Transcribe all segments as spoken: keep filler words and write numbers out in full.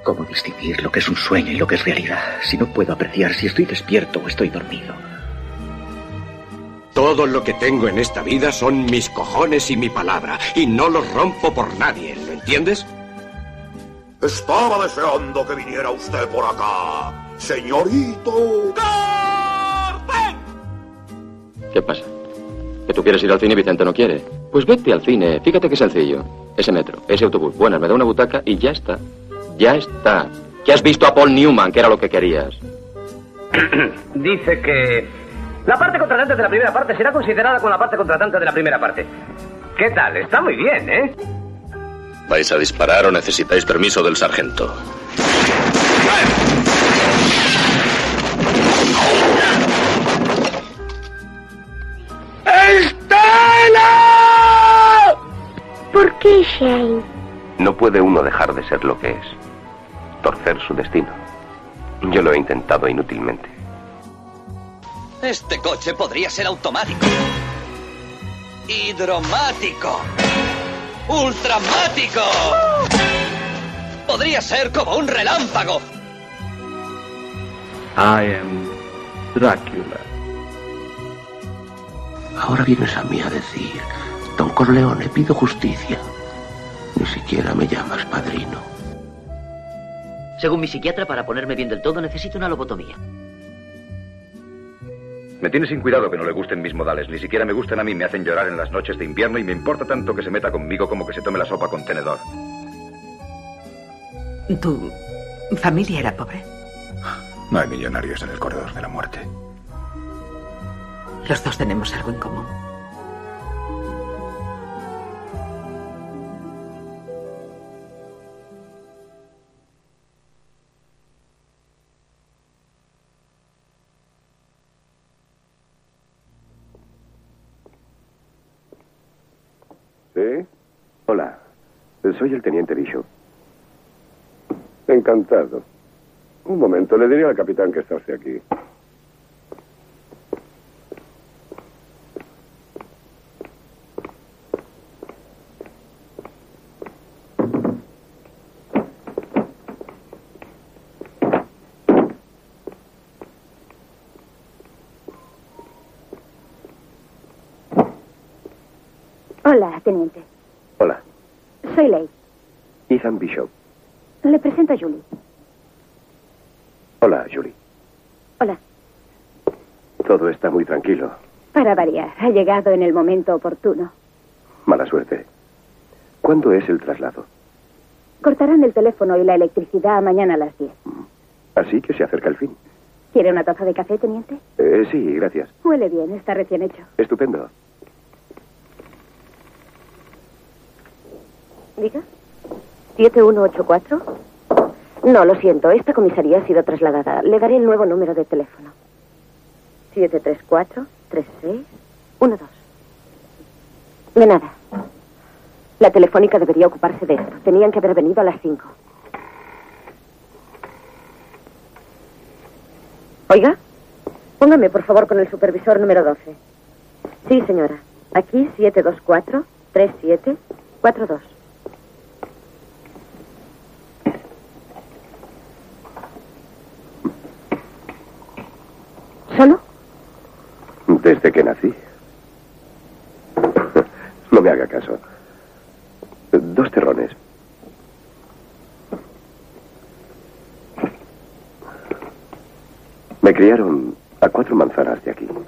¿Cómo distinguir lo que es un sueño y lo que es realidad? Si no puedo apreciar si estoy despierto o estoy dormido. Todo lo que tengo en esta vida son mis cojones y mi palabra, y no los rompo por nadie, ¿lo entiendes? Estaba deseando que viniera usted por acá, señorito. ¡Carmen! ¿Qué pasa? ¿Que tú quieres ir al cine y Vicente no quiere? Pues vete al cine, fíjate qué sencillo. Ese metro, ese autobús, bueno, me da una butaca y ya está. Ya está. Que has visto a Paul Newman, que era lo que querías. Dice que la parte contratante de la primera parte será considerada como la parte contratante de la primera parte. ¿Qué tal? Está muy bien, ¿eh? ¿Vais a disparar o necesitáis permiso del sargento? ¡Estela! ¿Por qué, Shane? No puede uno dejar de ser lo que es. Torcer su destino. Yo lo he intentado inútilmente. Este coche podría ser automático, hidromático, ultramático. Podría ser como un relámpago. I am Drácula. Ahora vienes a mí a decir, Don Corleone, pido justicia. Ni siquiera me llamas padrino. Según mi psiquiatra, para ponerme bien del todo necesito una lobotomía. Me tiene sin cuidado que no le gusten mis modales. Ni siquiera me gustan a mí. Me hacen llorar en las noches de invierno y me importa tanto que se meta conmigo como que se tome la sopa con tenedor. ¿Tu familia era pobre? No hay millonarios en el corredor de la muerte. Los dos tenemos algo en común. ¿Sí? Hola, soy el teniente Bishop. Encantado. Un momento, le diré al capitán que está usted aquí. Hola, teniente. Hola. Soy Leigh. Ethan Bishop. Le presento a Julie. Hola, Julie. Hola. Todo está muy tranquilo. Para variar, ha llegado en el momento oportuno. Mala suerte. ¿Cuándo es el traslado? Cortarán el teléfono y la electricidad mañana a las diez. Así que se acerca el fin. ¿Quiere una taza de café, teniente? Eh, sí, gracias. Huele bien, está recién hecho. Estupendo. ¿Diga? ¿siete uno ocho cuatro? No, lo siento, esta comisaría ha sido trasladada. Le daré el nuevo número de teléfono. siete tres cuatro, tres seis, uno dos. De nada. La telefónica debería ocuparse de esto. Tenían que haber venido a las cinco. Oiga, póngame por favor con el supervisor número doce. Sí, señora. Aquí siete dos cuatro, tres siete, cuatro dos. ¿Solo? Desde que nací. No me haga caso. Dos terrones. Me criaron a cuatro manzanas de aquí.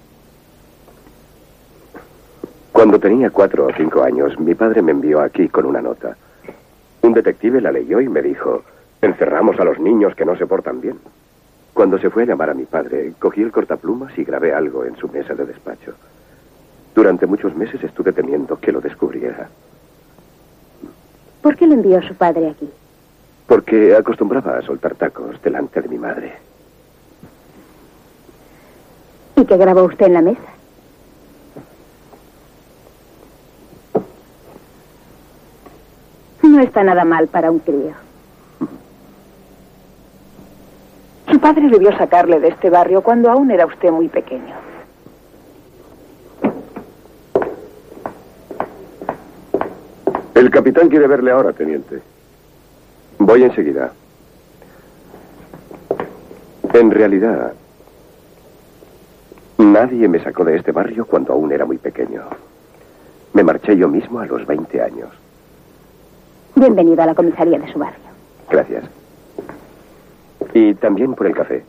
Cuando tenía cuatro o cinco años, mi padre me envió aquí con una nota. Un detective la leyó y me dijo, encerramos a los niños que no se portan bien. Cuando se fue a llamar a mi padre, cogí el cortaplumas y grabé algo en su mesa de despacho. Durante muchos meses estuve temiendo que lo descubriera. ¿Por qué le envió su padre aquí? Porque acostumbraba a soltar tacos delante de mi madre. ¿Y qué grabó usted en la mesa? No está nada mal para un crío. Su padre debió sacarle de este barrio cuando aún era usted muy pequeño. El capitán quiere verle ahora, teniente. Voy enseguida. En realidad, nadie me sacó de este barrio cuando aún era muy pequeño. Me marché yo mismo a los veinte años. Bienvenido a la comisaría de su barrio. Gracias. Y también por el café.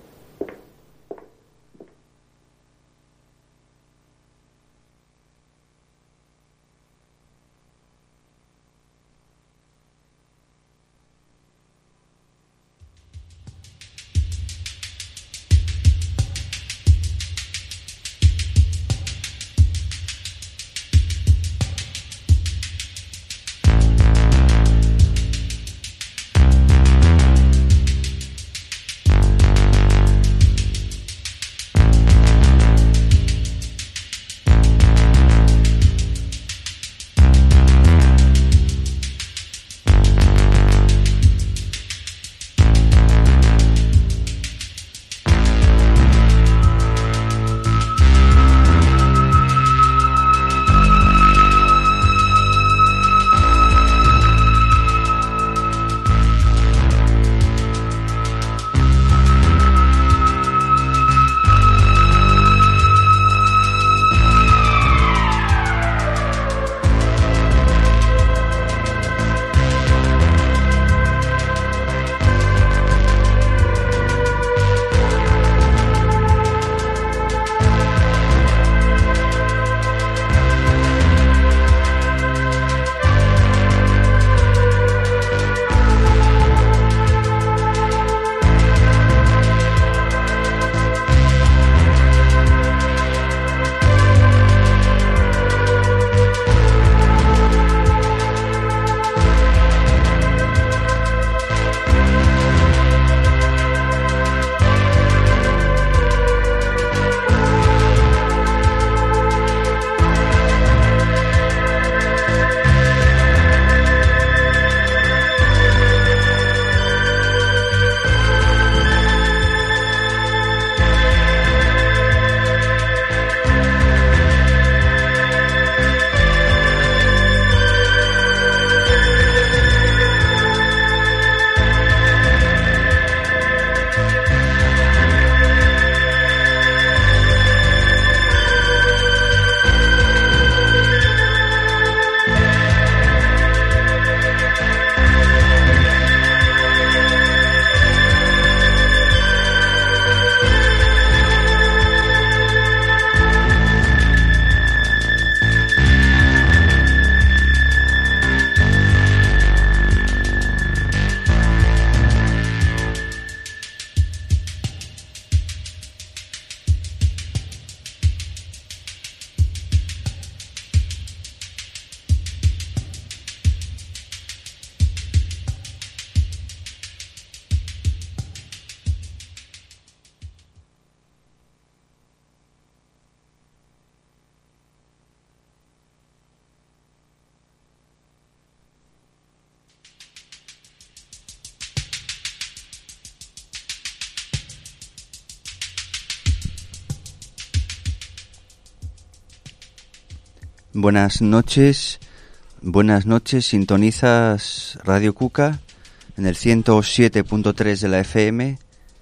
Buenas noches, buenas noches, sintonizas Radio Cuca en el ciento siete punto tres de la F M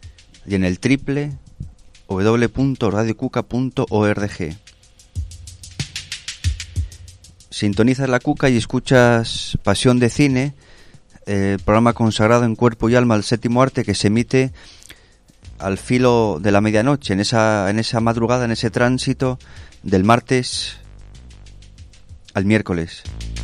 y en el triple w punto radio cuca punto org. Sintonizas la Cuca y escuchas Pasión de Cine, el programa consagrado en cuerpo y alma al séptimo arte que se emite al filo de la medianoche, en esa, en esa madrugada, en ese tránsito del martes al miércoles.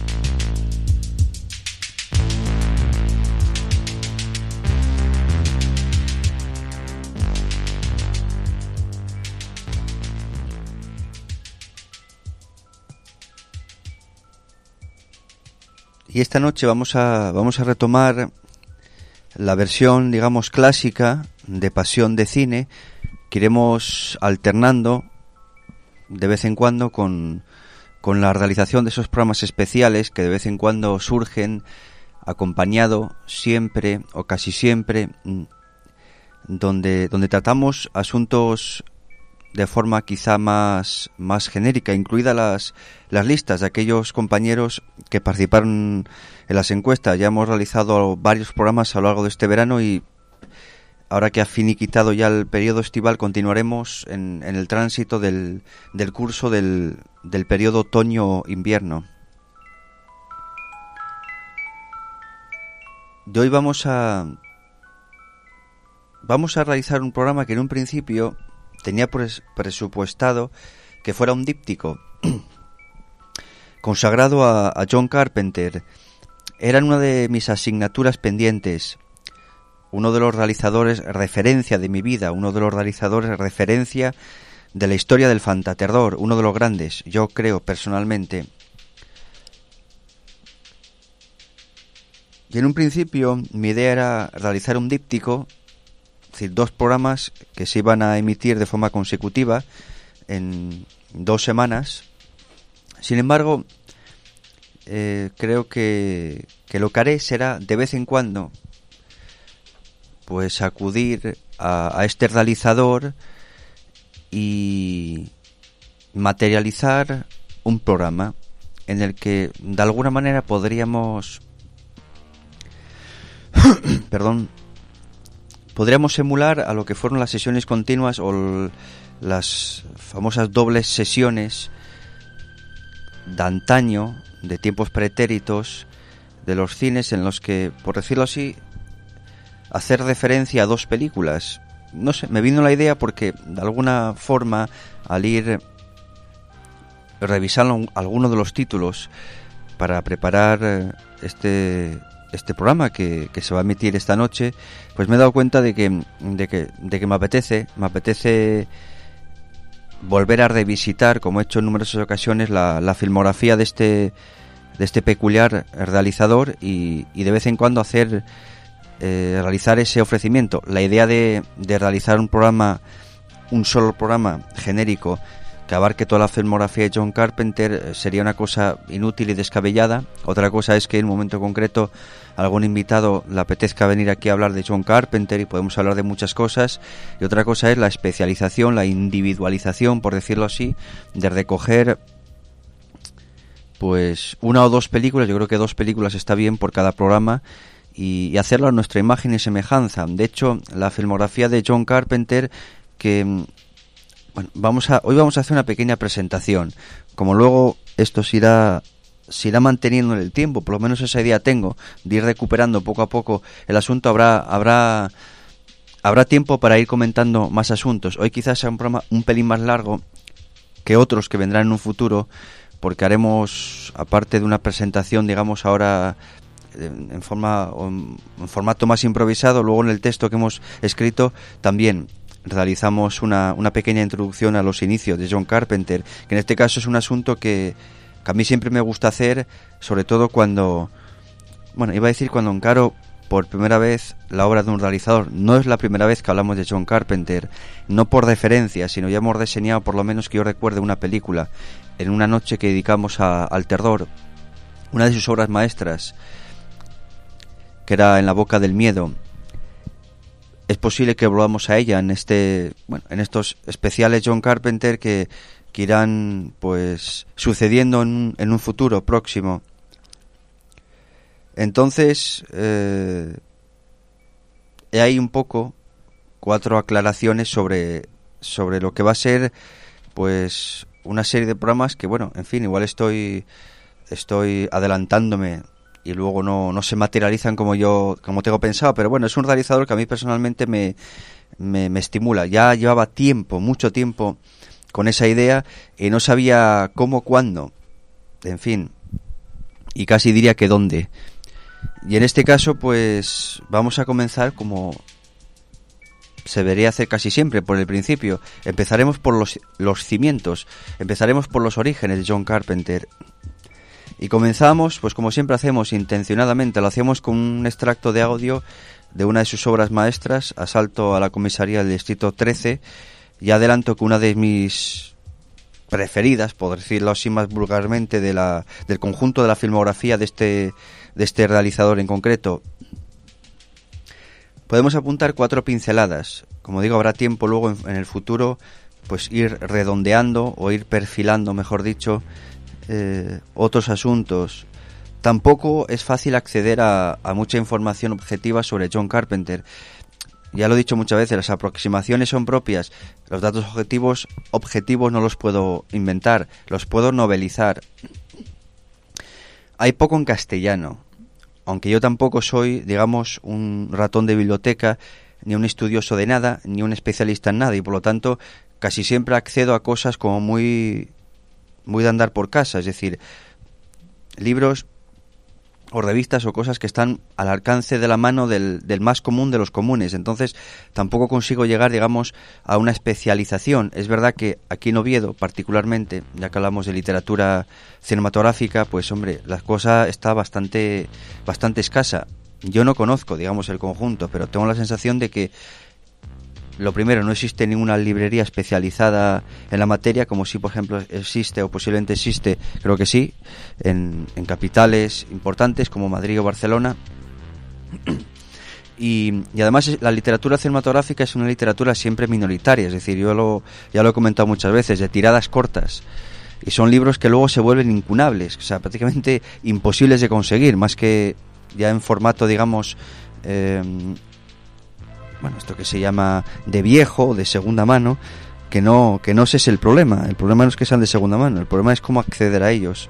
Y esta noche vamos a vamos a retomar la versión, digamos, clásica de Pasión de Cine, que iremos alternando de vez en cuando con con la realización de esos programas especiales que de vez en cuando surgen, acompañado siempre o casi siempre, donde, donde tratamos asuntos de forma quizá más, más genérica, incluidas las, las listas de aquellos compañeros que participaron en las encuestas. Ya hemos realizado varios programas a lo largo de este verano y ahora que ha finiquitado ya el periodo estival, continuaremos en, en el tránsito del, del curso del, del periodo otoño-invierno. De hoy vamos a vamos a realizar un programa que en un principio tenía pres, presupuestado que fuera un díptico consagrado a, a John Carpenter. Era una de mis asignaturas pendientes, uno de los realizadores referencia de mi vida, uno de los realizadores referencia de la historia del fantaterror, uno de los grandes, yo creo personalmente. Y en un principio mi idea era realizar un díptico, es decir, dos programas que se iban a emitir de forma consecutiva en dos semanas. Sin embargo, eh, creo que, que lo que haré será de vez en cuando pues acudir a, a este realizador y materializar un programa en el que de alguna manera podríamos perdón podríamos emular a lo que fueron las sesiones continuas o l- las famosas dobles sesiones de antaño, de tiempos pretéritos, de los cines en los que, por decirlo así, hacer referencia a dos películas. No sé, me vino la idea porque de alguna forma al ir revisando algunos de los títulos para preparar este este programa que, que se va a emitir esta noche, pues me he dado cuenta de que de que de que me apetece, me apetece volver a revisitar, como he hecho en numerosas ocasiones, la, la filmografía de este de este peculiar realizador y, y de vez en cuando hacer eh, realizar ese ofrecimiento. La idea de, de realizar un programa, un solo programa genérico que abarque toda la filmografía de John Carpenter sería una cosa inútil y descabellada. Otra cosa es que en un momento concreto algún invitado le apetezca venir aquí a hablar de John Carpenter y podemos hablar de muchas cosas. Y otra cosa es la especialización, la individualización, por decirlo así, de recoger pues una o dos películas. Yo creo que dos películas está bien por cada programa y, y hacerlo a nuestra imagen y semejanza. De hecho, la filmografía de John Carpenter, que bueno, vamos a hoy vamos a hacer una pequeña presentación. Como luego esto se irá se irá manteniendo en el tiempo, por lo menos esa idea tengo, de ir recuperando poco a poco el asunto, habrá habrá habrá tiempo para ir comentando más asuntos. Hoy quizás sea un programa un pelín más largo que otros que vendrán en un futuro, porque haremos, aparte de una presentación, digamos ahora en forma en formato más improvisado, luego en el texto que hemos escrito también realizamos una, una pequeña introducción a los inicios de John Carpenter, que en este caso es un asunto que, que a mí siempre me gusta hacer, sobre todo cuando, bueno, iba a decir cuando encaro por primera vez la obra de un realizador. No es la primera vez que hablamos de John Carpenter, no por deferencia, sino ya hemos reseñado, por lo menos que yo recuerde, una película en una noche que dedicamos a, al terror, una de sus obras maestras, que era En la boca del miedo. Es posible que volvamos a ella en este, bueno, en estos especiales John Carpenter que, que irán pues sucediendo en, en un futuro próximo. Entonces, eh, hay un poco cuatro aclaraciones sobre sobre lo que va a ser pues una serie de programas que, bueno, en fin, igual estoy estoy adelantándome y luego no, no se materializan como yo como tengo pensado, pero bueno, es un realizador que a mí personalmente me, me, me estimula. Ya llevaba tiempo, mucho tiempo con esa idea y no sabía cómo, cuándo, en fin, y casi diría que dónde. Y en este caso pues vamos a comenzar como se debería hacer casi siempre, por el principio. Empezaremos por los, los cimientos, empezaremos por los orígenes de John Carpenter. Y comenzamos, pues como siempre hacemos intencionadamente, lo hacemos con un extracto de audio de una de sus obras maestras, Asalto a la comisaría del distrito trece. Y adelanto que una de mis preferidas, por decirlo así más vulgarmente, de la, del conjunto de la filmografía de este, de este realizador en concreto. Podemos apuntar cuatro pinceladas. Como digo, habrá tiempo luego en, en el futuro pues ir redondeando o ir perfilando, mejor dicho, Eh, otros asuntos. Tampoco es fácil acceder a, a mucha información objetiva sobre John Carpenter. ya lo he dicho muchas veces, las aproximaciones son propias, los datos objetivos, objetivos no los puedo inventar, los puedo novelizar. Hay poco en castellano, aunque yo tampoco soy, digamos, un ratón de biblioteca, ni un estudioso de nada, ni un especialista en nada, y por lo tanto casi siempre accedo a cosas como muy, muy de andar por casa, es decir, libros o revistas o cosas que están al alcance de la mano del, del más común de los comunes. Entonces tampoco consigo llegar, digamos, a una especialización. Es verdad que aquí en Oviedo, particularmente, ya que hablamos de literatura cinematográfica, pues hombre, la cosa está bastante, bastante escasa. Yo no conozco, digamos, el conjunto, pero tengo la sensación de que, lo primero, no existe ninguna librería especializada en la materia, como si, por ejemplo, existe o posiblemente existe, creo que sí, en, en capitales importantes como Madrid o Barcelona. Y, y además la literatura cinematográfica es una literatura siempre minoritaria, es decir, yo lo, ya lo he comentado muchas veces, de tiradas cortas. Y son libros que luego se vuelven incunables, o sea, prácticamente imposibles de conseguir, más que ya en formato, digamos... Eh, bueno, esto que se llama de viejo, de segunda mano, que no que no ese es el problema. El problema no es que sean de segunda mano, el problema es cómo acceder a ellos.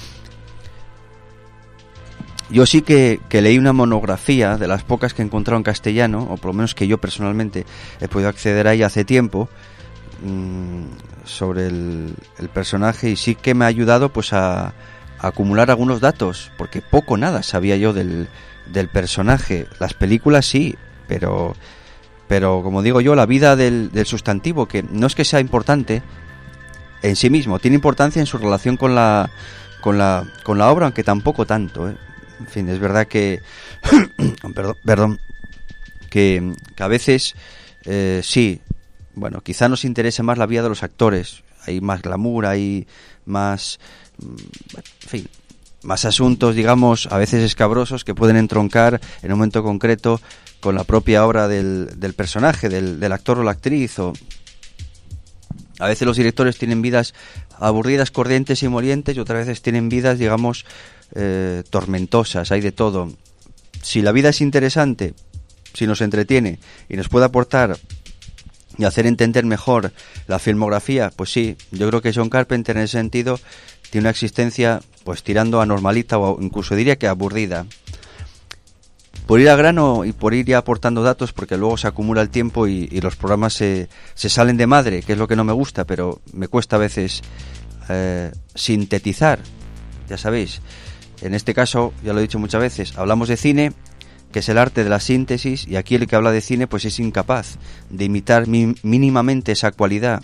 Yo sí que, que leí una monografía de las pocas que he encontrado en castellano, o por lo menos que yo personalmente he podido acceder a ella hace tiempo, mmm, sobre el, el personaje, y sí que me ha ayudado pues a, a acumular algunos datos, porque poco nada sabía yo del, del personaje. Las películas sí, pero pero como digo yo, la vida del, del sustantivo, que no es que sea importante en sí mismo, tiene importancia en su relación con la con la con la obra, aunque tampoco tanto, ¿eh? En fin, es verdad que perdón, perdón que, que a veces eh, sí, bueno, quizá nos interese más la vida de los actores, hay más glamour, hay más, en fin, más asuntos, digamos, a veces escabrosos que pueden entroncar en un momento concreto con la propia obra del, del personaje, del, del actor o la actriz. O a veces los directores tienen vidas aburridas, corrientes y molientes, y otras veces tienen vidas, digamos, eh, tormentosas, hay de todo. Si la vida es interesante, si nos entretiene y nos puede aportar y hacer entender mejor la filmografía, pues sí, yo creo que John Carpenter en ese sentido tiene una existencia pues tirando a normalita, o incluso diría que aburrida. Por ir al grano y por ir ya aportando datos, porque luego se acumula el tiempo y, y los programas se, se salen de madre, que es lo que no me gusta, pero me cuesta a veces eh, sintetizar, ya sabéis. En este caso, ya lo he dicho muchas veces, hablamos de cine, que es el arte de la síntesis, y aquí el que habla de cine pues es incapaz de imitar mi, mínimamente esa cualidad.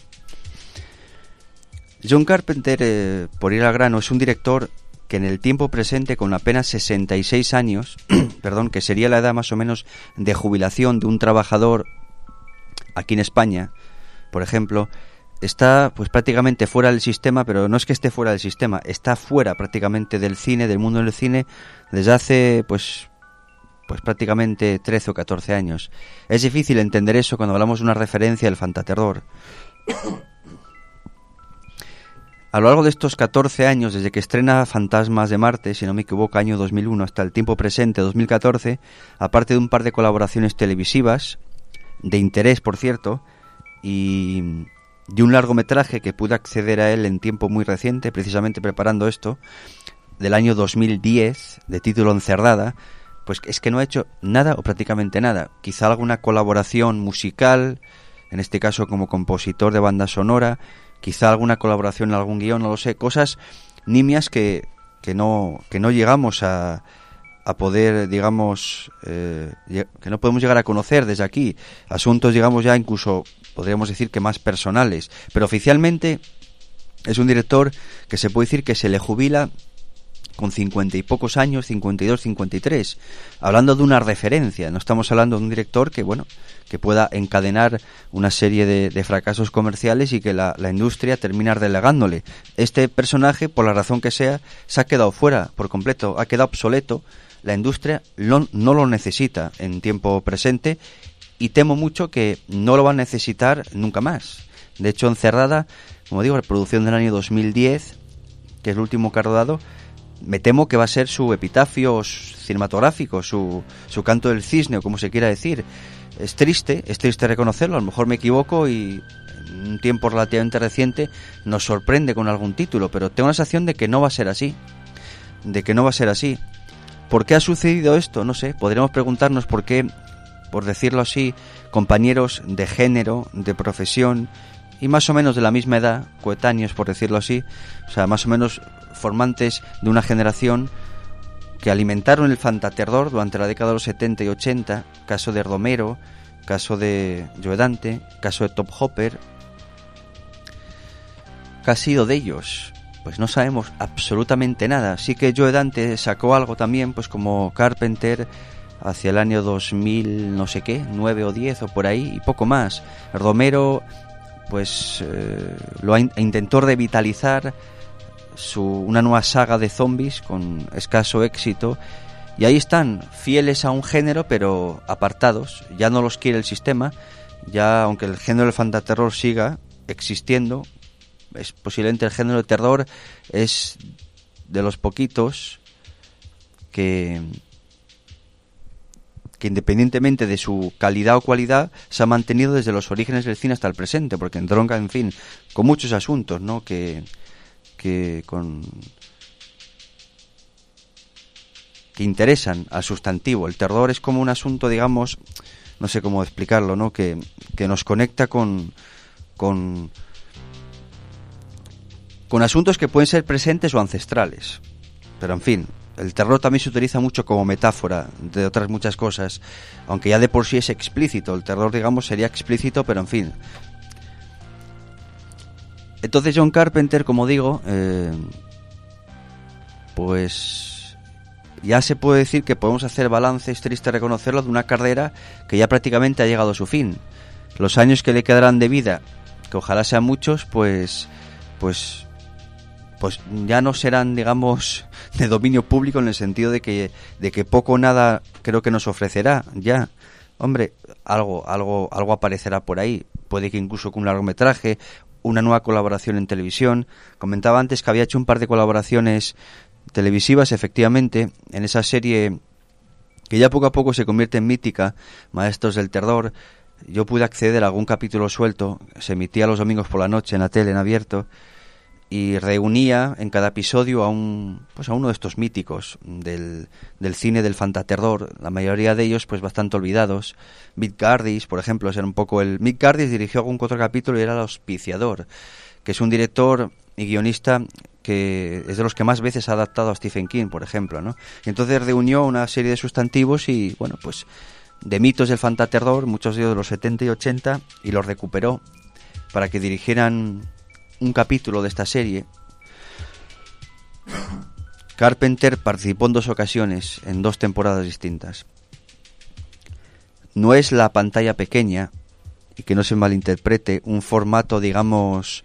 John Carpenter, eh, por ir al grano, es un director que en el tiempo presente, con apenas sesenta y seis años, perdón, que sería la edad más o menos de jubilación de un trabajador aquí en España, por ejemplo, está pues prácticamente fuera del sistema, pero no es que esté fuera del sistema, está fuera prácticamente del cine, del mundo del cine, desde hace pues pues prácticamente trece o catorce años. Es difícil entender eso cuando hablamos de una referencia del fantaterror. A lo largo de estos catorce años, desde que estrena Fantasmas de Marte, si no me equivoco, año dos mil uno, hasta el tiempo presente, dos mil catorce, aparte de un par de colaboraciones televisivas, de interés, por cierto, y de un largometraje que pude acceder a él en tiempo muy reciente, precisamente preparando esto, del año dos mil diez, de título Encerrada, pues es que no ha hecho nada o prácticamente nada. Quizá alguna colaboración musical, en este caso como compositor de banda sonora, quizá alguna colaboración en algún guión, no lo sé, cosas nimias que, que no que no llegamos a, a poder, digamos, eh, que no podemos llegar a conocer desde aquí, asuntos, digamos, ya incluso podríamos decir que más personales, pero oficialmente es un director que se puede decir que se le jubila con cincuenta y pocos años, cincuenta y dos, cincuenta y tres, hablando de una referencia. No estamos hablando de un director que, bueno, que pueda encadenar una serie de, de fracasos comerciales y que la, la industria termina relegándole. Este personaje, por la razón que sea, se ha quedado fuera por completo, ha quedado obsoleto. La industria lo, no lo necesita en tiempo presente y temo mucho que no lo va a necesitar nunca más. De hecho, Encerrada, como digo, la producción del año dos mil diez, que es el último que ha rodado, me temo que va a ser su epitafio cinematográfico, su, su canto del cisne, o como se quiera decir. Es triste, es triste reconocerlo, a lo mejor me equivoco y en un tiempo relativamente reciente nos sorprende con algún título, pero tengo la sensación de que no va a ser así, de que no va a ser así. ¿Por qué ha sucedido esto? No sé, podríamos preguntarnos por qué, por decirlo así, compañeros de género, de profesión y más o menos de la misma edad, coetáneos por decirlo así, o sea, más o menos formantes de una generación que alimentaron el fantaterror durante la década de los setenta y ochenta, caso de Romero, caso de Joe Dante, caso de Top Hopper. ¿Qué ha sido de ellos? Pues no sabemos absolutamente nada. Sí que Joe Dante sacó algo también, pues como Carpenter hacia el año dos mil, no sé qué, nueve o diez o por ahí, y poco más. Romero, pues eh, lo ha in- intentó revitalizar su, una nueva saga de zombies con escaso éxito, y ahí están, fieles a un género pero apartados. Ya no los quiere el sistema, ya aunque el género del fantaterror siga existiendo, es posiblemente el género de terror es de los poquitos que que independientemente de su calidad o cualidad se ha mantenido desde los orígenes del cine hasta el presente, porque entronca, en fin, con muchos asuntos, ¿no? Que que con que interesan al sustantivo. El terror es como un asunto, digamos, no sé cómo explicarlo, ¿no? Que, que nos conecta con con con asuntos que pueden ser presentes o ancestrales. Pero en fin, el terror también se utiliza mucho como metáfora de otras muchas cosas, aunque ya de por sí es explícito. El terror, digamos, sería explícito, pero en fin. Entonces John Carpenter, como digo, eh, pues ya se puede decir que podemos hacer balance, es triste reconocerlo, de una carrera que ya prácticamente ha llegado a su fin. Los años que le quedarán de vida, que ojalá sean muchos, pues pues pues ya no serán, digamos, de dominio público, en el sentido de que de que poco o nada creo que nos ofrecerá ya. Hombre, algo algo algo aparecerá por ahí, puede que incluso con un largometraje, una nueva colaboración en televisión. Comentaba antes que había hecho un par de colaboraciones televisivas, efectivamente, en esa serie que ya poco a poco se convierte en mítica, Maestros del Terror. Yo pude acceder a algún capítulo suelto, se emitía los domingos por la noche en la tele, en abierto, y reunía en cada episodio a un pues a uno de estos míticos del, del cine del fantaterror, la mayoría de ellos pues bastante olvidados. Mick Garris, por ejemplo, era un poco el... Mick Garris dirigió algún otro capítulo y era el auspiciador, que es un director y guionista que es de los que más veces ha adaptado a Stephen King, por ejemplo, ¿no? Y entonces reunió una serie de sustantivos y, bueno, pues de mitos del fantaterror, muchos de ellos de los setenta y ochenta, y los recuperó para que dirigieran un capítulo de esta serie. Carpenter participó en dos ocasiones, en dos temporadas distintas. No es la pantalla pequeña, y que no se malinterprete, un formato, digamos,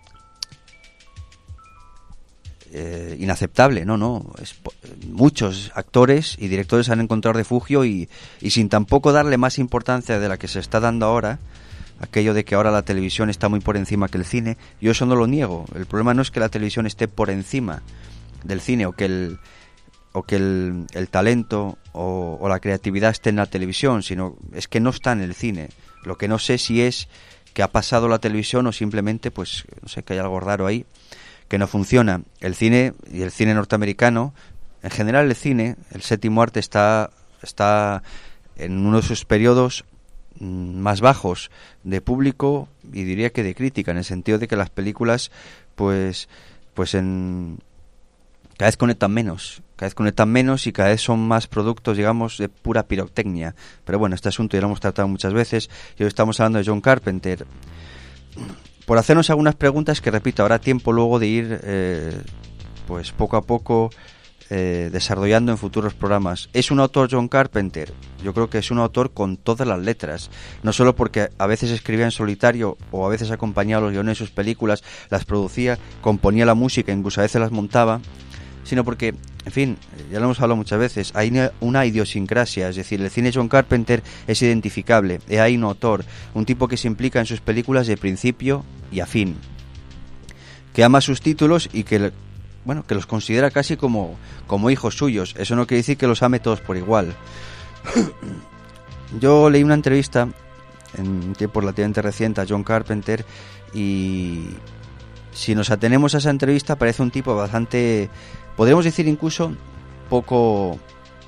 eh, inaceptable, no, no. Es, muchos actores y directores han encontrado refugio y, y sin tampoco darle más importancia de la que se está dando ahora, aquello de que ahora la televisión está muy por encima que el cine. Yo eso no lo niego. El problema no es que la televisión esté por encima del cine, o que el o que el, el talento o, o la creatividad esté en la televisión, sino es que no está en el cine. Lo que no sé si es que ha pasado la televisión o simplemente, pues, no sé, que hay algo raro ahí, que no funciona. El cine, y el cine norteamericano, en general el cine, el séptimo arte, está, está en uno de sus periodos más bajos de público y diría que de crítica, en el sentido de que las películas pues pues en cada vez conectan menos, cada vez conectan menos y cada vez son más productos, digamos, de pura pirotecnia. Pero bueno, este asunto ya lo hemos tratado muchas veces y hoy estamos hablando de John Carpenter. Por hacernos algunas preguntas que, repito, habrá tiempo luego de ir eh, pues poco a poco Eh, desarrollando en futuros programas. ¿Es un autor John Carpenter? Yo creo que es un autor con todas las letras, no solo porque a veces escribía en solitario o a veces acompañaba los guiones de sus películas, las producía, componía la música, incluso a veces las montaba, sino porque, en fin, ya lo hemos hablado muchas veces, hay una idiosincrasia, es decir, el cine John Carpenter es identificable, y hay un autor, un tipo que se implica en sus películas de principio y a fin, que ama sus títulos y que bueno, que los considera casi como, como hijos suyos. Eso no quiere decir que los ame todos por igual. yo leí una entrevista en tiempo relativamente reciente a John Carpenter y si nos atenemos a esa entrevista parece un tipo bastante, podríamos decir incluso poco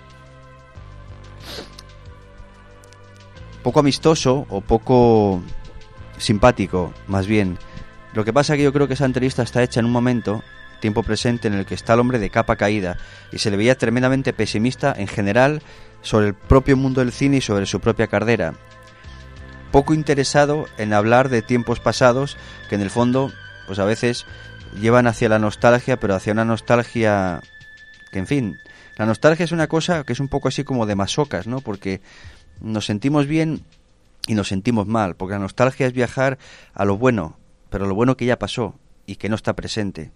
poco amistoso o poco simpático, más bien. Lo que pasa es que yo creo que esa entrevista está hecha en un momento, tiempo presente, en el que está el hombre de capa caída y se le veía tremendamente pesimista en general sobre el propio mundo del cine y sobre su propia carrera. Poco interesado en hablar de tiempos pasados que en el fondo, pues a veces llevan hacia la nostalgia, pero hacia una nostalgia que, en fin, la nostalgia es una cosa que es un poco así como de masocas, ¿no? Porque nos sentimos bien y nos sentimos mal, porque la nostalgia es viajar a lo bueno, pero lo bueno que ya pasó y que no está presente.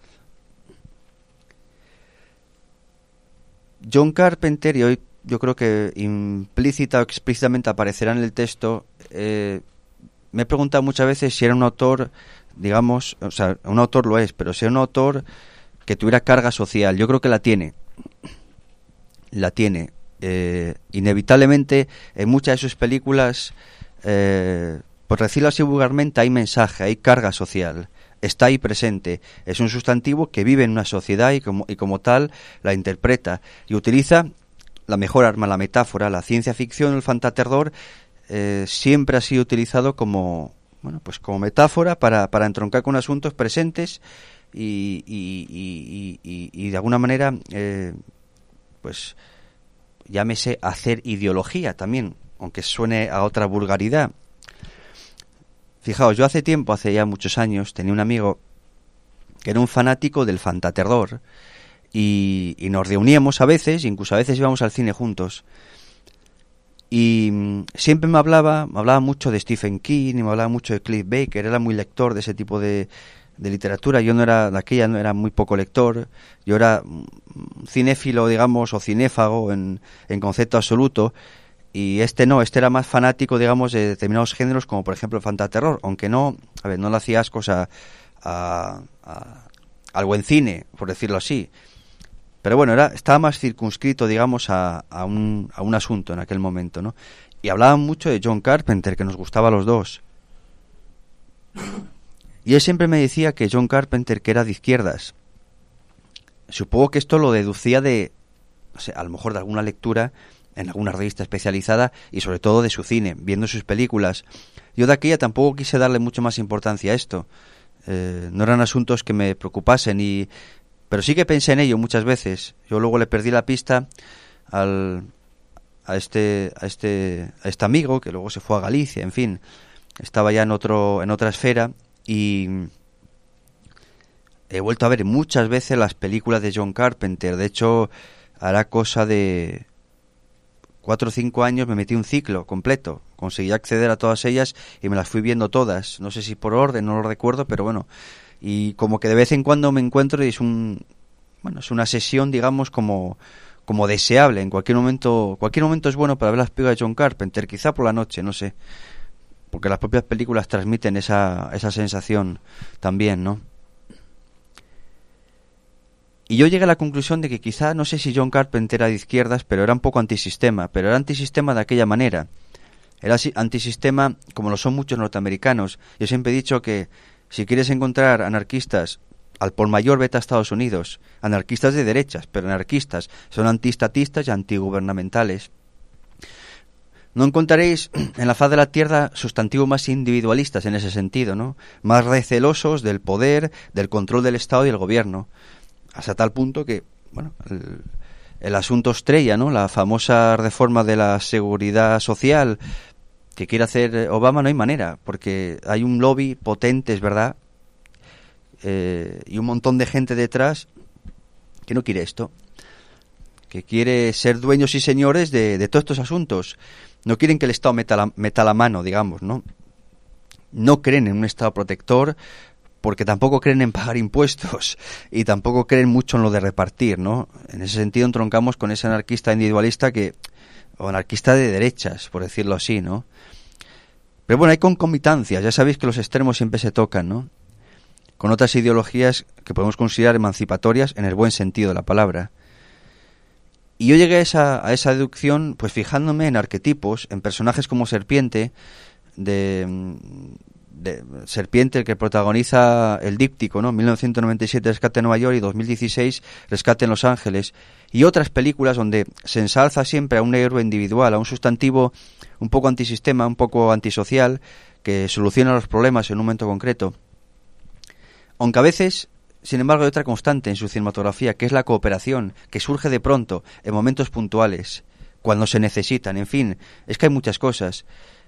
John Carpenter, y hoy yo creo que implícita o explícitamente aparecerá en el texto, eh, me he preguntado muchas veces si era un autor, digamos, o sea, un autor lo es, pero si era un autor que tuviera carga social. Yo creo que la tiene, la tiene. Eh, inevitablemente en muchas de sus películas, eh, por decirlo así vulgarmente, hay mensaje, hay carga social, está ahí presente, es un sustantivo que vive en una sociedad y como, y como tal la interpreta y utiliza la mejor arma, la metáfora. La ciencia ficción, el fantaterror, eh, siempre ha sido utilizado como, bueno, pues como metáfora para, para entroncar con asuntos presentes y, y, y, y, y de alguna manera, eh, pues llámese hacer ideología también, aunque suene a otra vulgaridad. Fijaos, yo hace tiempo, hace ya muchos años, tenía un amigo que era un fanático del fantaterror y, y nos reuníamos a veces, incluso a veces íbamos al cine juntos. Y mmm, siempre me hablaba, me hablaba mucho de Stephen King y me hablaba mucho de Clive Barker, era muy lector de ese tipo de, de literatura. Yo no era, de aquella no era muy poco lector, yo era cinéfilo, digamos, o cinéfago en, en concepto absoluto. Y este no, este era más fanático, digamos, de determinados géneros, como por ejemplo el fantaterror, aunque no, a ver, no le hacía ascos a, a, a, al buen cine, por decirlo así. Pero bueno, era, estaba más circunscrito, digamos, a, a, un, a un asunto en aquel momento, ¿no? Y hablaban mucho de John Carpenter, que nos gustaba a los dos. Y él siempre me decía que John Carpenter, que era de izquierdas. Supongo que esto lo deducía de, no sé, a lo mejor de alguna lectura en alguna revista especializada y sobre todo de su cine, viendo sus películas. Yo de aquella tampoco quise darle mucho más importancia a esto. Eh, no eran asuntos que me preocupasen, y pero sí que pensé en ello muchas veces. Yo luego le perdí la pista al, a este a este a este amigo, que luego se fue a Galicia, en fin, estaba ya en otro en otra esfera, y he vuelto a ver muchas veces las películas de John Carpenter. De hecho, hará cosa de cuatro o cinco años me metí un ciclo completo, conseguí acceder a todas ellas y me las fui viendo todas, no sé si por orden, no lo recuerdo, pero bueno, y como que de vez en cuando me encuentro y es un, bueno, es una sesión, digamos, como, como deseable. En cualquier momento, cualquier momento es bueno para ver las películas de John Carpenter, quizá por la noche, no sé, porque las propias películas transmiten esa, esa sensación también, ¿no? Y yo llegué a la conclusión de que quizá, no sé si John Carpenter era de izquierdas, pero era un poco antisistema, pero era antisistema de aquella manera. Era antisistema como lo son muchos norteamericanos. Yo siempre he dicho que si quieres encontrar anarquistas, al por mayor vete a Estados Unidos. Anarquistas de derechas, pero anarquistas. Son antiestatistas y antigubernamentales. No encontraréis en la faz de la tierra sustantivos más individualistas en ese sentido, ¿no? Más recelosos del poder, del control del Estado y el gobierno. Hasta tal punto que, bueno, el, el asunto estrella, ¿no? La famosa reforma de la seguridad social que quiere hacer Obama, no hay manera, porque hay un lobby potente, es verdad, eh, y un montón de gente detrás que no quiere esto, que quiere ser dueños y señores de, de todos estos asuntos. No quieren que el Estado meta la, meta la mano, digamos, ¿no? No creen en un Estado protector, porque tampoco creen en pagar impuestos y tampoco creen mucho en lo de repartir, ¿no? En ese sentido entroncamos con ese anarquista individualista que, o anarquista de derechas, por decirlo así, ¿no? Pero bueno, hay concomitancias, ya sabéis que los extremos siempre se tocan, ¿no? Con otras ideologías que podemos considerar emancipatorias en el buen sentido de la palabra. Y yo llegué a esa, a esa deducción pues fijándome en arquetipos, en personajes como Serpiente, de, de Serpiente, el que protagoniza el díptico, ¿no? mil novecientos noventa y siete Rescate en Nueva York y dos mil dieciséis Rescate en Los Ángeles, y otras películas donde se ensalza siempre a un héroe individual, a un sustantivo un poco antisistema, un poco antisocial, que soluciona los problemas en un momento concreto. Aunque a veces, sin embargo, hay otra constante en su cinematografía, que es la cooperación, que surge de pronto, en momentos puntuales, cuando se necesitan. En fin, es que hay muchas cosas.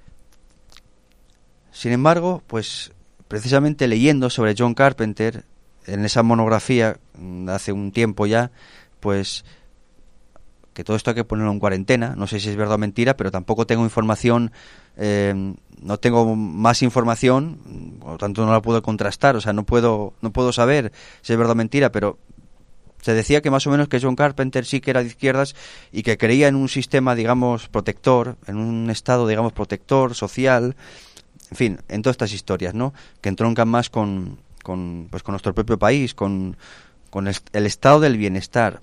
Sin embargo, pues precisamente leyendo sobre John Carpenter, en esa monografía, hace un tiempo ya, pues que todo esto hay que ponerlo en cuarentena, no sé si es verdad o mentira, pero tampoco tengo información, eh, no tengo más información, por lo tanto no la puedo contrastar, o sea, no puedo, no puedo saber si es verdad o mentira, pero se decía que más o menos que John Carpenter sí que era de izquierdas y que creía en un sistema, digamos, protector, en un estado, digamos, protector, social, en fin, en todas estas historias, ¿no?, que entroncan más con, con, pues con nuestro propio país, con, con el, el estado del bienestar,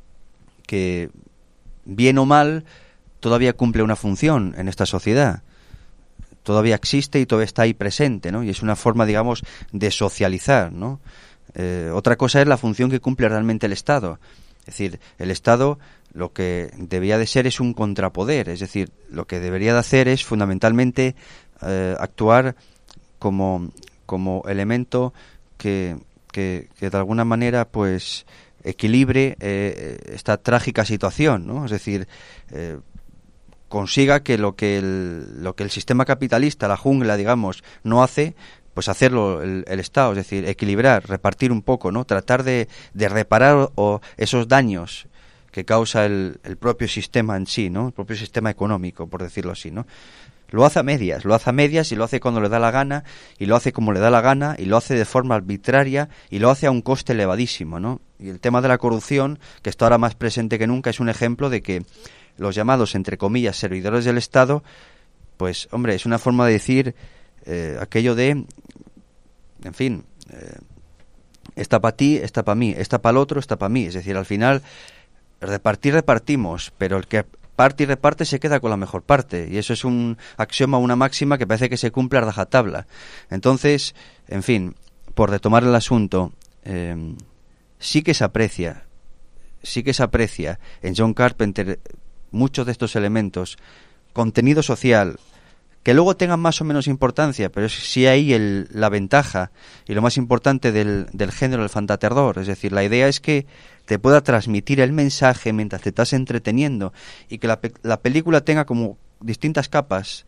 que bien o mal todavía cumple una función en esta sociedad, todavía existe y todavía está ahí presente, ¿no? Y es una forma, digamos, de socializar, ¿no? Eh, otra cosa es la función que cumple realmente el Estado. Es decir, el Estado lo que debería de ser es un contrapoder, es decir, lo que debería de hacer es fundamentalmente eh, actuar como, como elemento que, que, que de alguna manera pues equilibre eh, esta trágica situación, ¿no? Es decir, eh, consiga que lo que el, lo que el sistema capitalista, la jungla, digamos, no hace, pues hacerlo el, el Estado, es decir, equilibrar, repartir un poco, ¿no? Tratar de, de reparar o, o esos daños que causa el, el propio sistema en sí, ¿no? El propio sistema económico, por decirlo así, ¿no? Lo hace a medias, lo hace a medias y lo hace cuando le da la gana, y lo hace como le da la gana, y lo hace de forma arbitraria, y lo hace a un coste elevadísimo, ¿no? Y el tema de la corrupción, que está ahora más presente que nunca, es un ejemplo de que los llamados, entre comillas, servidores del Estado, pues, hombre, es una forma de decir eh, aquello de, en fin, eh, esta para ti, esta para mí, esta para el otro, esta para mí. Es decir, al final, repartir, repartimos, pero el que parte y reparte se queda con la mejor parte, y eso es un axioma, una máxima que parece que se cumple a rajatabla. Entonces, en fin, por retomar el asunto, eh, sí que se aprecia, sí que se aprecia en John Carpenter muchos de estos elementos, contenido social, que luego tengan más o menos importancia, pero es sí ahí el, la ventaja y lo más importante del, del género del fantaterror. Es decir, la idea es que te pueda transmitir el mensaje mientras te estás entreteniendo, y que la, la película tenga como distintas capas,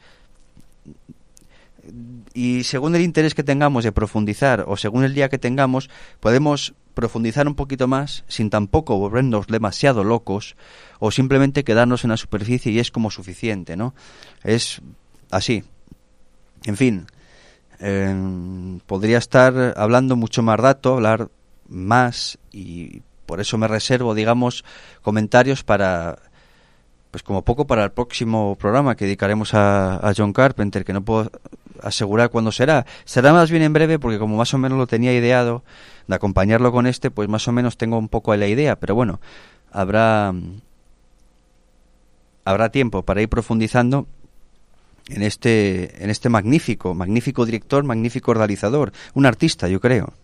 y según el interés que tengamos de profundizar, o según el día que tengamos, podemos profundizar un poquito más sin tampoco volvernos demasiado locos, o simplemente quedarnos en la superficie y es como suficiente, ¿no? Es así. En fin, eh, podría estar hablando mucho más rato, hablar más, y por eso me reservo, digamos, comentarios para, pues como poco para el próximo programa que dedicaremos a, a John Carpenter, que no puedo asegurar cuándo será. Será más bien en breve, porque como más o menos lo tenía ideado de acompañarlo con este, pues más o menos tengo un poco de la idea, pero bueno, habrá habrá tiempo para ir profundizando en este en este magnífico, magnífico director, magnífico realizador, un artista, yo creo.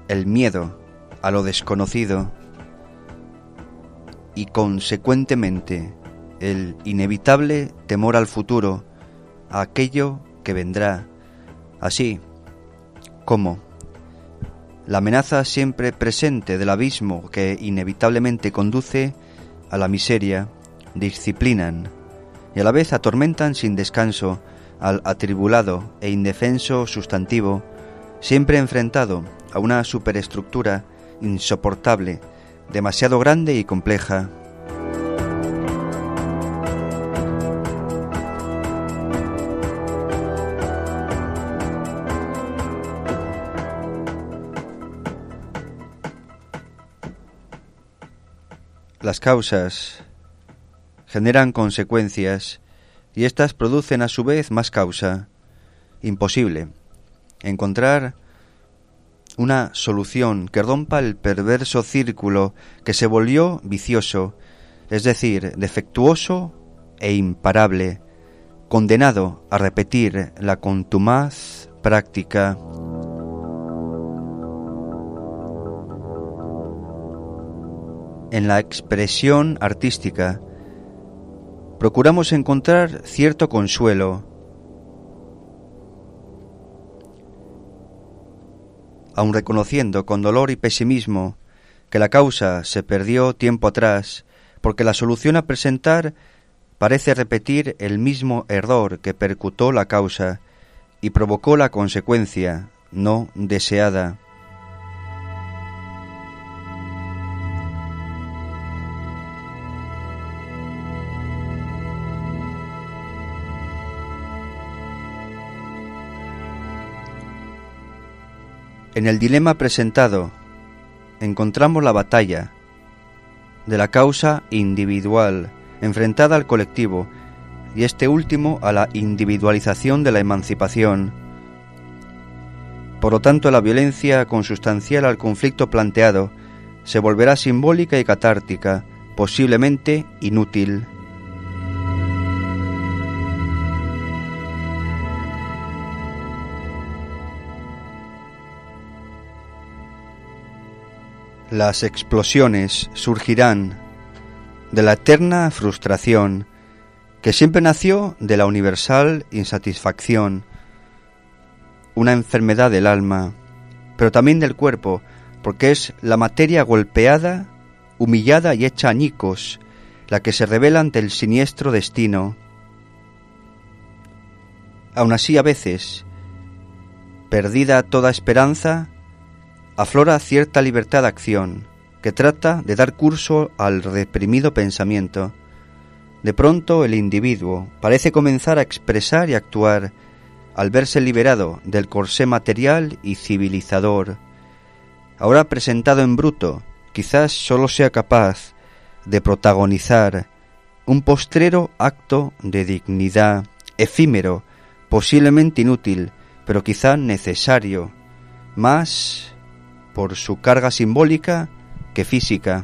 el miedo a lo desconocido y, consecuentemente, el inevitable temor al futuro, a aquello que vendrá, así como la amenaza siempre presente del abismo que inevitablemente conduce a la miseria, disciplinan y a la vez atormentan sin descanso al atribulado e indefenso sustantivo, siempre enfrentado a una superestructura insoportable, demasiado grande y compleja. Las causas generan consecuencias y éstas producen a su vez más causa. Imposible encontrar una solución que rompa el perverso círculo que se volvió vicioso, es decir, defectuoso e imparable, condenado a repetir la contumaz práctica. En la expresión artística procuramos encontrar cierto consuelo, aun reconociendo con dolor y pesimismo que la causa se perdió tiempo atrás, porque la solución a presentar parece repetir el mismo error que percutó la causa y provocó la consecuencia no deseada. En el dilema presentado encontramos la batalla de la causa individual enfrentada al colectivo y este último a la individualización de la emancipación. Por lo tanto, la violencia consustancial al conflicto planteado se volverá simbólica y catártica, posiblemente inútil. Las explosiones surgirán de la eterna frustración que siempre nació de la universal insatisfacción, una enfermedad del alma, pero también del cuerpo, porque es la materia golpeada, humillada y hecha añicos, la que se revela ante el siniestro destino. Aun así, a veces, perdida toda esperanza, aflora cierta libertad de acción, que trata de dar curso al reprimido pensamiento. De pronto el individuo parece comenzar a expresar y actuar, al verse liberado del corsé material y civilizador. Ahora presentado en bruto, quizás sólo sea capaz de protagonizar un postrero acto de dignidad, efímero, posiblemente inútil, pero quizá necesario, más por su carga simbólica que física.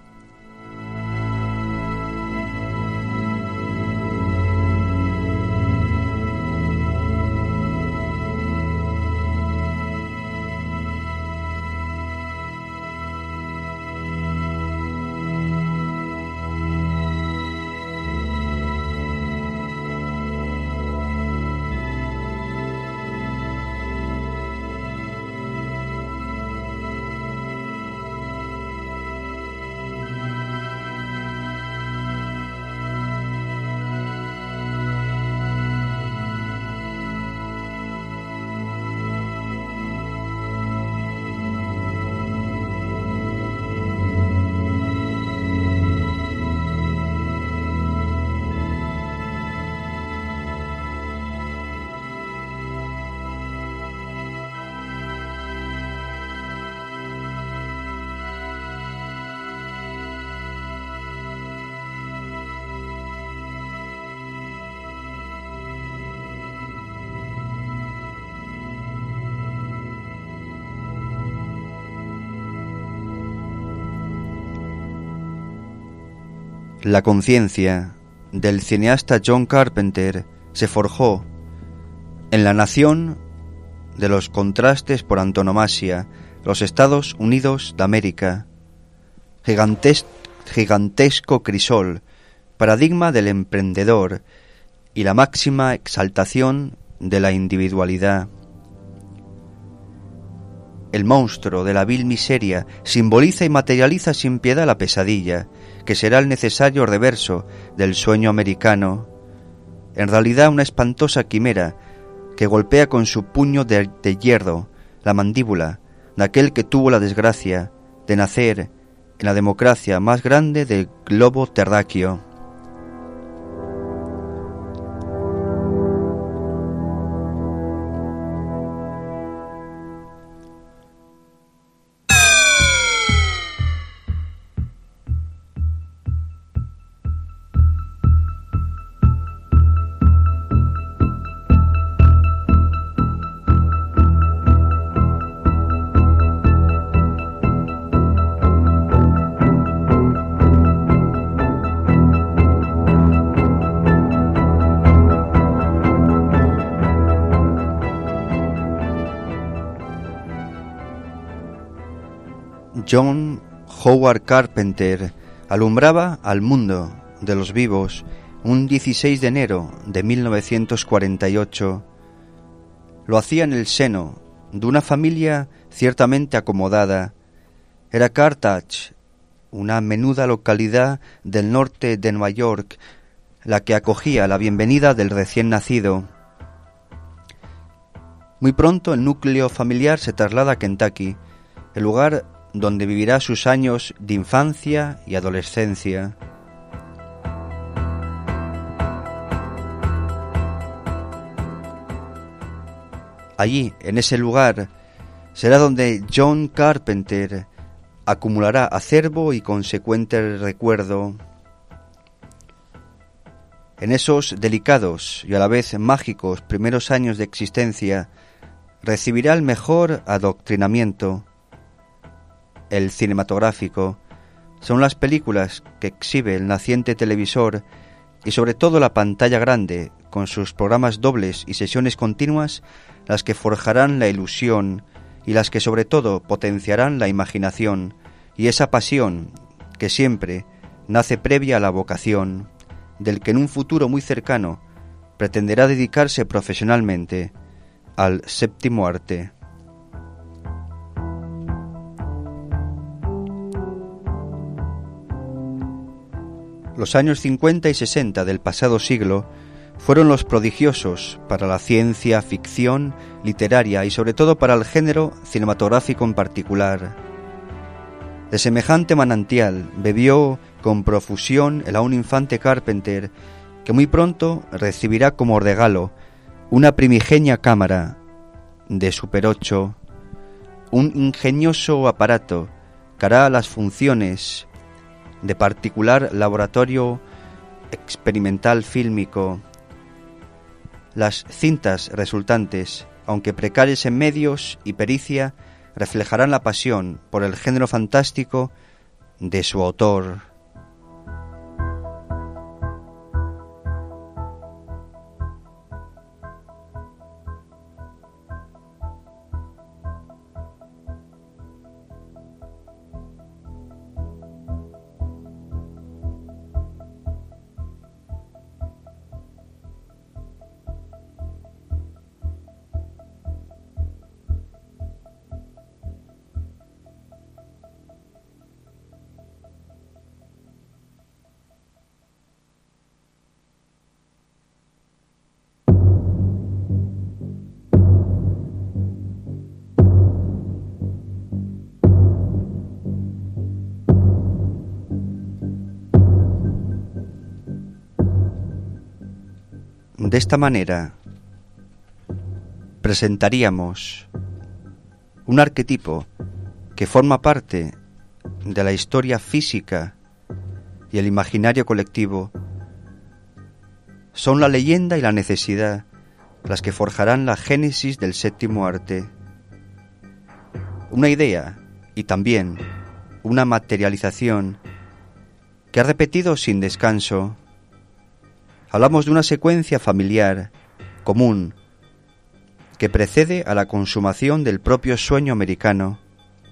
La conciencia del cineasta John Carpenter se forjó en la nación de los contrastes por antonomasia, los Estados Unidos de América. Gigantes- gigantesco crisol, paradigma del emprendedor y la máxima exaltación de la individualidad. El monstruo de la vil miseria simboliza y materializa sin piedad la pesadilla, que será el necesario reverso del sueño americano. En realidad una espantosa quimera que golpea con su puño de, de hierro la mandíbula de aquel que tuvo la desgracia de nacer en la democracia más grande del globo terráqueo. John Howard Carpenter alumbraba al mundo de los vivos un dieciséis de enero de mil novecientos cuarenta y ocho. Lo hacía en el seno de una familia ciertamente acomodada. Era Carthage, una menuda localidad del norte de Nueva York, la que acogía la bienvenida del recién nacido. Muy pronto el núcleo familiar se traslada a Kentucky, el lugar donde vivirá sus años de infancia y adolescencia. Allí, en ese lugar, será donde John Carpenter acumulará acervo y consecuente recuerdo. En esos delicados y a la vez mágicos primeros años de existencia, recibirá el mejor adoctrinamiento. El cinematográfico son las películas que exhibe el naciente televisor y sobre todo la pantalla grande, con sus programas dobles y sesiones continuas, las que forjarán la ilusión y las que sobre todo potenciarán la imaginación y esa pasión que siempre nace previa a la vocación, del que en un futuro muy cercano pretenderá dedicarse profesionalmente al séptimo arte. Los años cincuenta y sesenta del pasado siglo fueron los prodigiosos para la ciencia ficción literaria y sobre todo para el género cinematográfico en particular. De semejante manantial bebió con profusión el aún infante Carpenter, que muy pronto recibirá como regalo una primigenia cámara de Super ocho, un ingenioso aparato que hará las funciones de particular laboratorio experimental fílmico. Las cintas resultantes, aunque precarias en medios y pericia, reflejarán la pasión por el género fantástico de su autor. De esta manera presentaríamos un arquetipo que forma parte de la historia física y el imaginario colectivo. Son la leyenda y la necesidad las que forjarán la génesis del séptimo arte. Una idea y también una materialización que ha repetido sin descanso. Hablamos de una secuencia familiar, común, que precede a la consumación del propio sueño americano.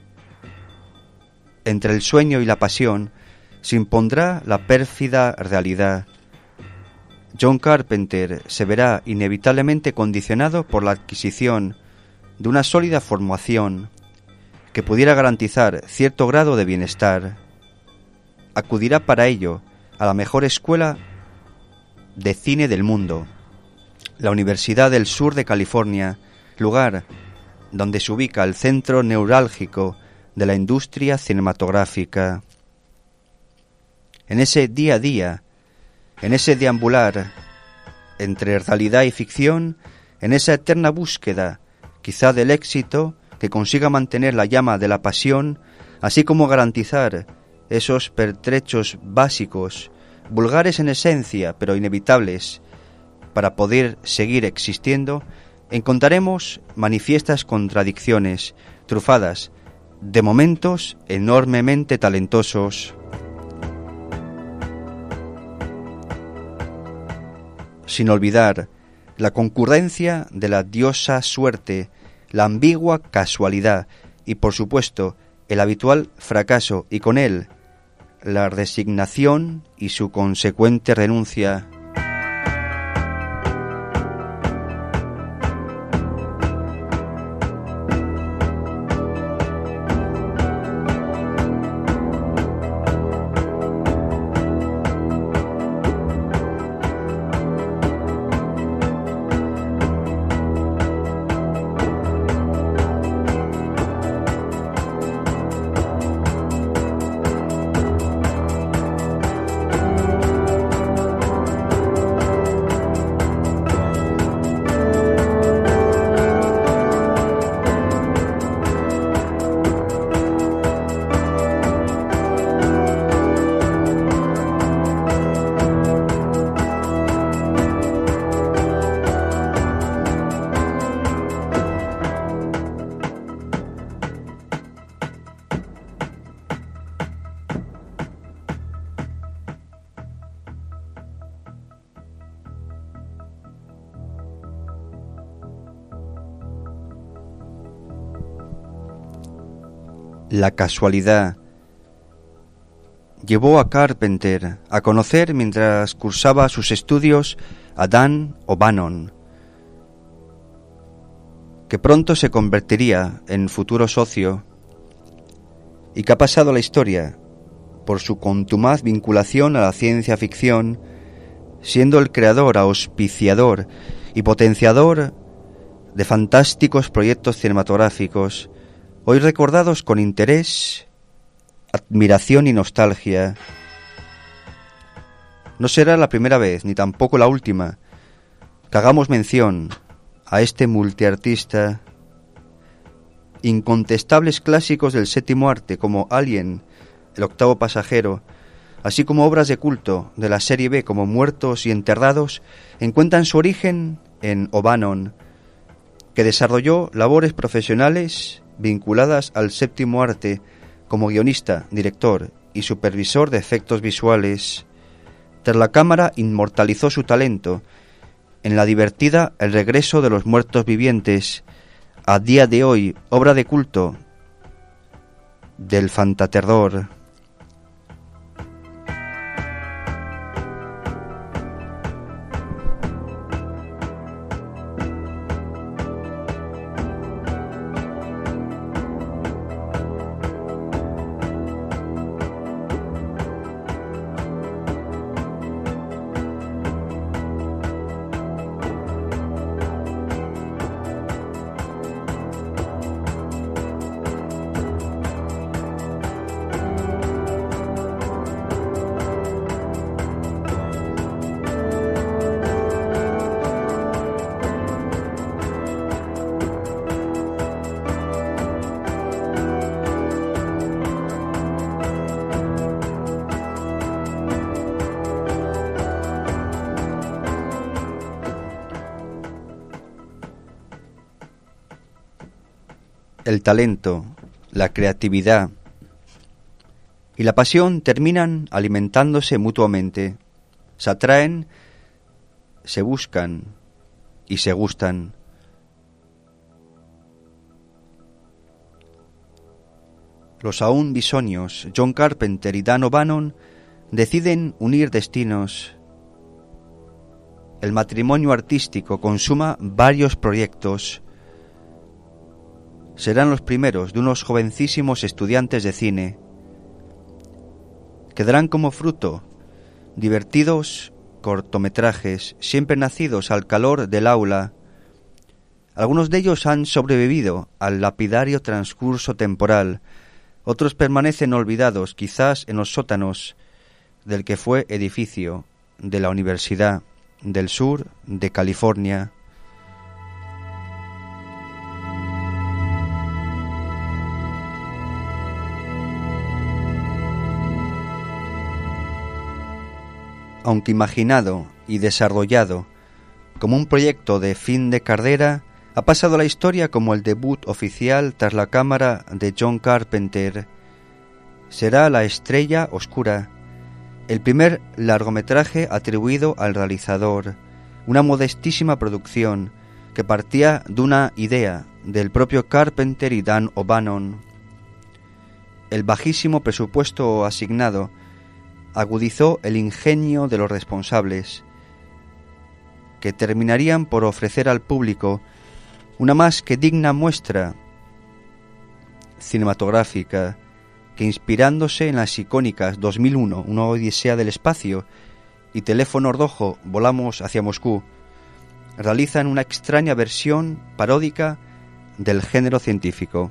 entre el sueño y la pasión se impondrá la pérfida realidad. John Carpenter se verá inevitablemente condicionado por la adquisición de una sólida formación que pudiera garantizar cierto grado de bienestar. Acudirá para ello a la mejor escuela de cine del mundo, la Universidad del Sur de California, lugar donde se ubica el centro neurálgico de la industria cinematográfica. En ese día a día, en ese deambular entre realidad y ficción, en esa eterna búsqueda, quizá del éxito, que consiga mantener la llama de la pasión, así como garantizar esos pertrechos básicos, vulgares en esencia, pero inevitables, para poder seguir existiendo, encontraremos manifiestas contradicciones, trufadas de momentos enormemente talentosos. Sin olvidar la concurrencia de la diosa suerte, la ambigua casualidad y, por supuesto, el habitual fracaso y con él la resignación y su consecuente renuncia. La casualidad llevó a Carpenter a conocer mientras cursaba sus estudios a Dan O'Bannon, que pronto se convertiría en futuro socio y que ha pasado a la historia por su contumaz vinculación a la ciencia ficción, siendo el creador, auspiciador y potenciador de fantásticos proyectos cinematográficos, hoy recordados con interés, admiración y nostalgia. No será la primera vez, ni tampoco la última, que hagamos mención a este multiartista. Incontestables clásicos del séptimo arte como Alien, El octavo pasajero, así como obras de culto de la serie B como Muertos y enterrados, encuentran su origen en O'Bannon, que desarrolló labores profesionales vinculadas al séptimo arte como guionista, director y supervisor de efectos visuales. Tras la cámara inmortalizó su talento en la divertida El regreso de los muertos vivientes, a día de hoy obra de culto del fantaterror. El talento, la creatividad y la pasión terminan alimentándose mutuamente, se atraen, se buscan y se gustan. los aún bisoños John Carpenter y Dan O'Bannon deciden unir destinos. El matrimonio artístico consuma varios proyectos. Serán los primeros de unos jovencísimos estudiantes de cine. Quedarán como fruto divertidos cortometrajes, siempre nacidos al calor del aula. Algunos de ellos han sobrevivido al lapidario transcurso temporal, otros permanecen olvidados, quizás en los sótanos del que fue edificio de la Universidad del Sur de California. Aunque imaginado y desarrollado como un proyecto de fin de carrera, ha pasado a la historia como el debut oficial tras la cámara de John Carpenter. Será La Estrella Oscura, el primer largometraje atribuido al realizador, una modestísima producción que partía de una idea del propio Carpenter y Dan O'Bannon. El bajísimo presupuesto asignado agudizó el ingenio de los responsables, que terminarían por ofrecer al público una más que digna muestra cinematográfica que, inspirándose en las icónicas dos mil uno, Una odisea del espacio y Teléfono rojo, volamos hacia Moscú, realizan una extraña versión paródica del género científico.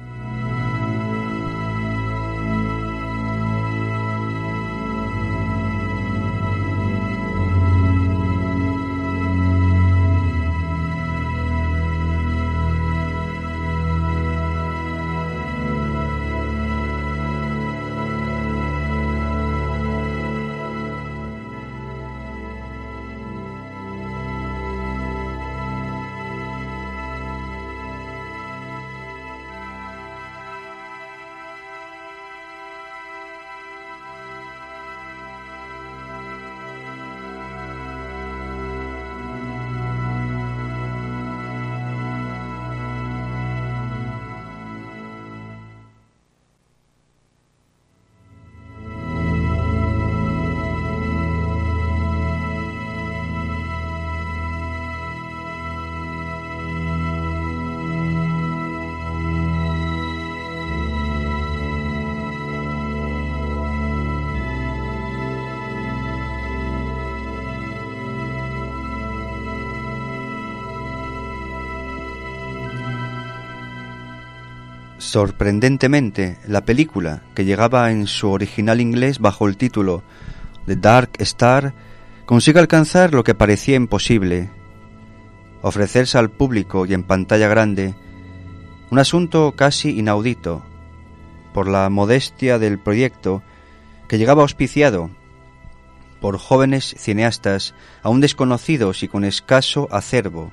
Sorprendentemente, la película, que llegaba en su original inglés bajo el título The Dark Star, consigue alcanzar lo que parecía imposible: ofrecerse al público y en pantalla grande, un asunto casi inaudito por la modestia del proyecto, que llegaba auspiciado por jóvenes cineastas aún desconocidos y con escaso acervo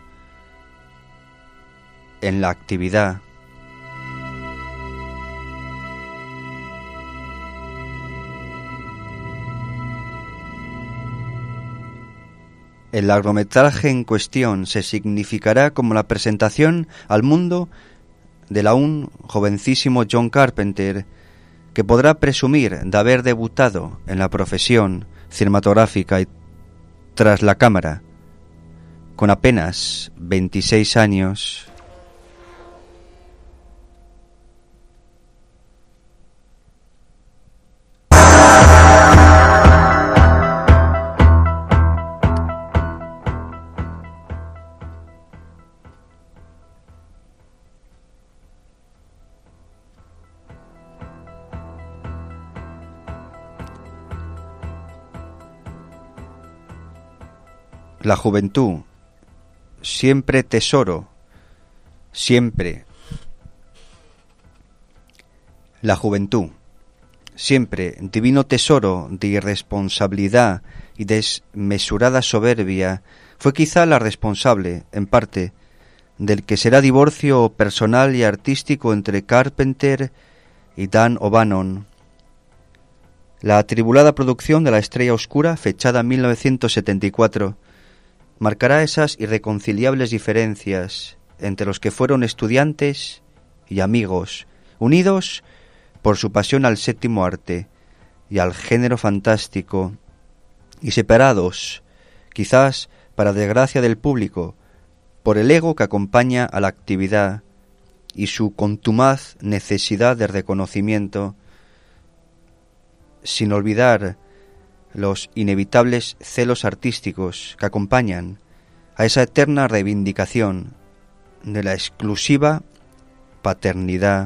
en la actividad. El largometraje en cuestión se significará como la presentación al mundo del aún jovencísimo John Carpenter, que podrá presumir de haber debutado en la profesión cinematográfica y tras la cámara con apenas veintiséis años. La juventud, siempre tesoro, siempre. La juventud, siempre divino tesoro de irresponsabilidad y desmesurada soberbia, fue quizá la responsable, en parte, del que será divorcio personal y artístico entre Carpenter y Dan O'Bannon. La atribulada producción de La Estrella Oscura, fechada en mil novecientos setenta y cuatro, marcará esas irreconciliables diferencias entre los que fueron estudiantes y amigos, unidos por su pasión al séptimo arte y al género fantástico, y separados, quizás para desgracia del público, por el ego que acompaña a la actividad y su contumaz necesidad de reconocimiento, sin olvidar los inevitables celos artísticos que acompañan a esa eterna reivindicación de la exclusiva paternidad.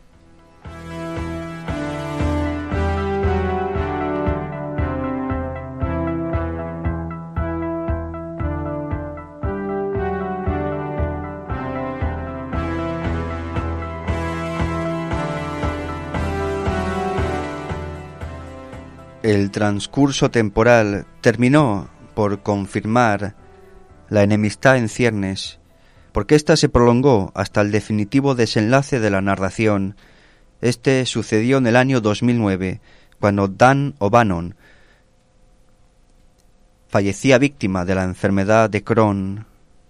El transcurso temporal terminó por confirmar la enemistad en ciernes, porque ésta se prolongó hasta el definitivo desenlace de la narración. Este sucedió en el año dos mil nueve, cuando Dan O'Bannon fallecía víctima de la enfermedad de Crohn.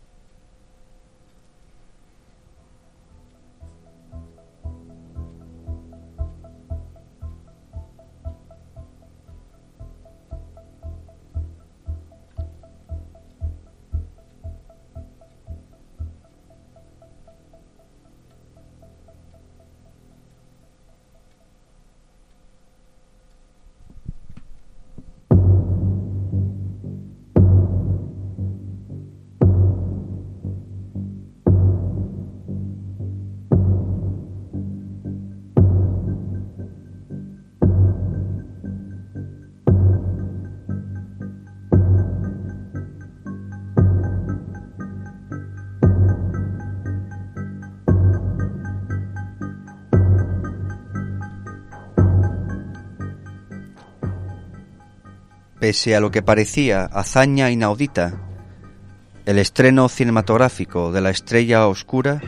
Pese a lo que parecía hazaña inaudita, el estreno cinematográfico de La estrella oscura,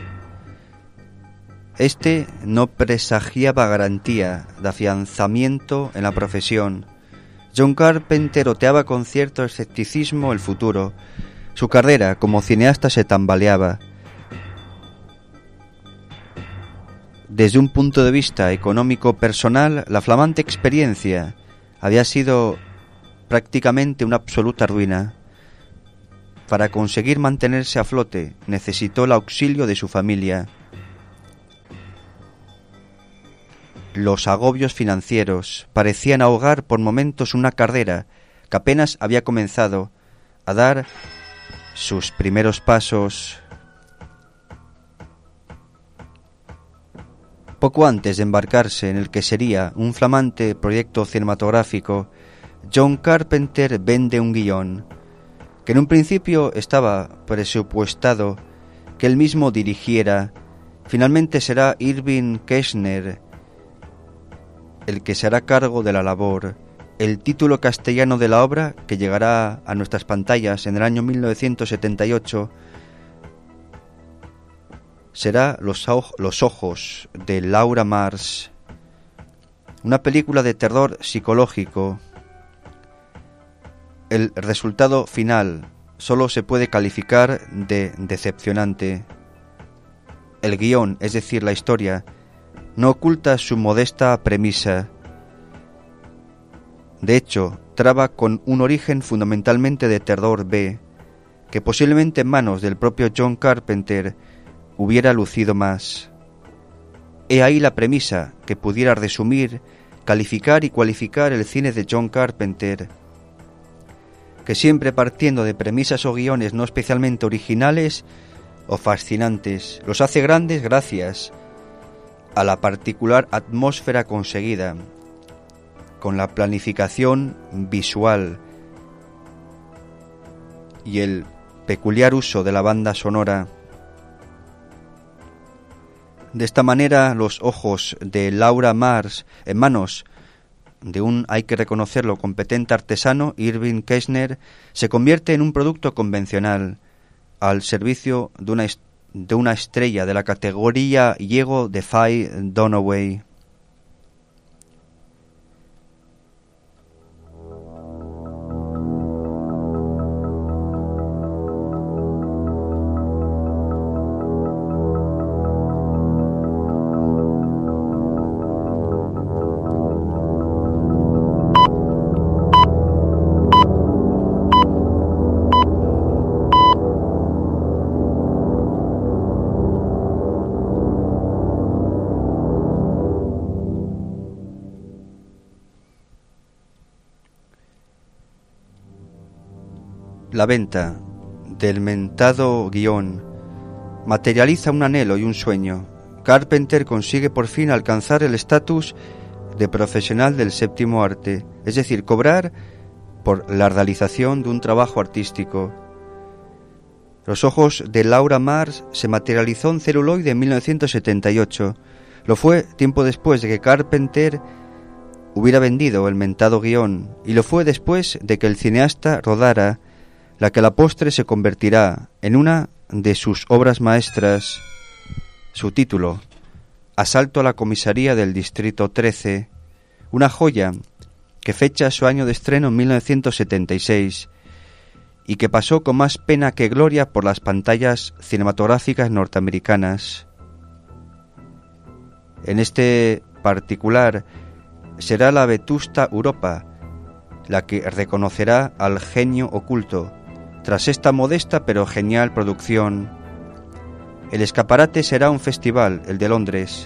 este no presagiaba garantía de afianzamiento en la profesión. John Carpenter oteaba con cierto escepticismo el futuro. Su carrera como cineasta se tambaleaba. Desde un punto de vista económico personal, la flamante experiencia había sido prácticamente una absoluta ruina. Para conseguir mantenerse a flote, necesitó el auxilio de su familia. Los agobios financieros parecían ahogar por momentos una carrera que apenas había comenzado a dar sus primeros pasos. Poco antes de embarcarse en el que sería un flamante proyecto cinematográfico, John Carpenter vende un guión que en un principio estaba presupuestado que él mismo dirigiera. Finalmente será Irving Kershner el que se hará cargo de la labor. El título castellano de la obra, que llegará a nuestras pantallas en el año mil novecientos setenta y ocho, será Los, Los ojos de Laura Mars, una película de terror psicológico. El resultado final solo se puede calificar de decepcionante. El guión, es decir, la historia, no oculta su modesta premisa. De hecho, traba con un origen fundamentalmente de terror B, que posiblemente en manos del propio John Carpenter hubiera lucido más. He ahí la premisa que pudiera resumir, calificar y cualificar el cine de John Carpenter, que siempre partiendo de premisas o guiones no especialmente originales o fascinantes, los hace grandes gracias a la particular atmósfera conseguida, con la planificación visual y el peculiar uso de la banda sonora. De esta manera, Los ojos de Laura Mars, en manos de un, hay que reconocerlo, competente artesano, Irving Kershner, se convierte en un producto convencional al servicio de una, de una estrella de la categoría Diego de Faye Dunaway. la venta del mentado guión materializa un anhelo y un sueño. Carpenter consigue por fin alcanzar el estatus de profesional del séptimo arte, es decir, cobrar por la realización de un trabajo artístico. Los ojos de Laura Mars se materializó en celuloide en mil novecientos setenta y ocho. Lo fue tiempo después de que Carpenter hubiera vendido el mentado guión, y lo fue después de que el cineasta rodara la que a la postre se convertirá en una de sus obras maestras. Su título, Asalto a la comisaría del Distrito trece, una joya que fecha su año de estreno en mil novecientos setenta y seis y que pasó con más pena que gloria por las pantallas cinematográficas norteamericanas. En este particular será la vetusta Europa la que reconocerá al genio oculto tras esta modesta pero genial producción. El escaparate será un festival, el de Londres.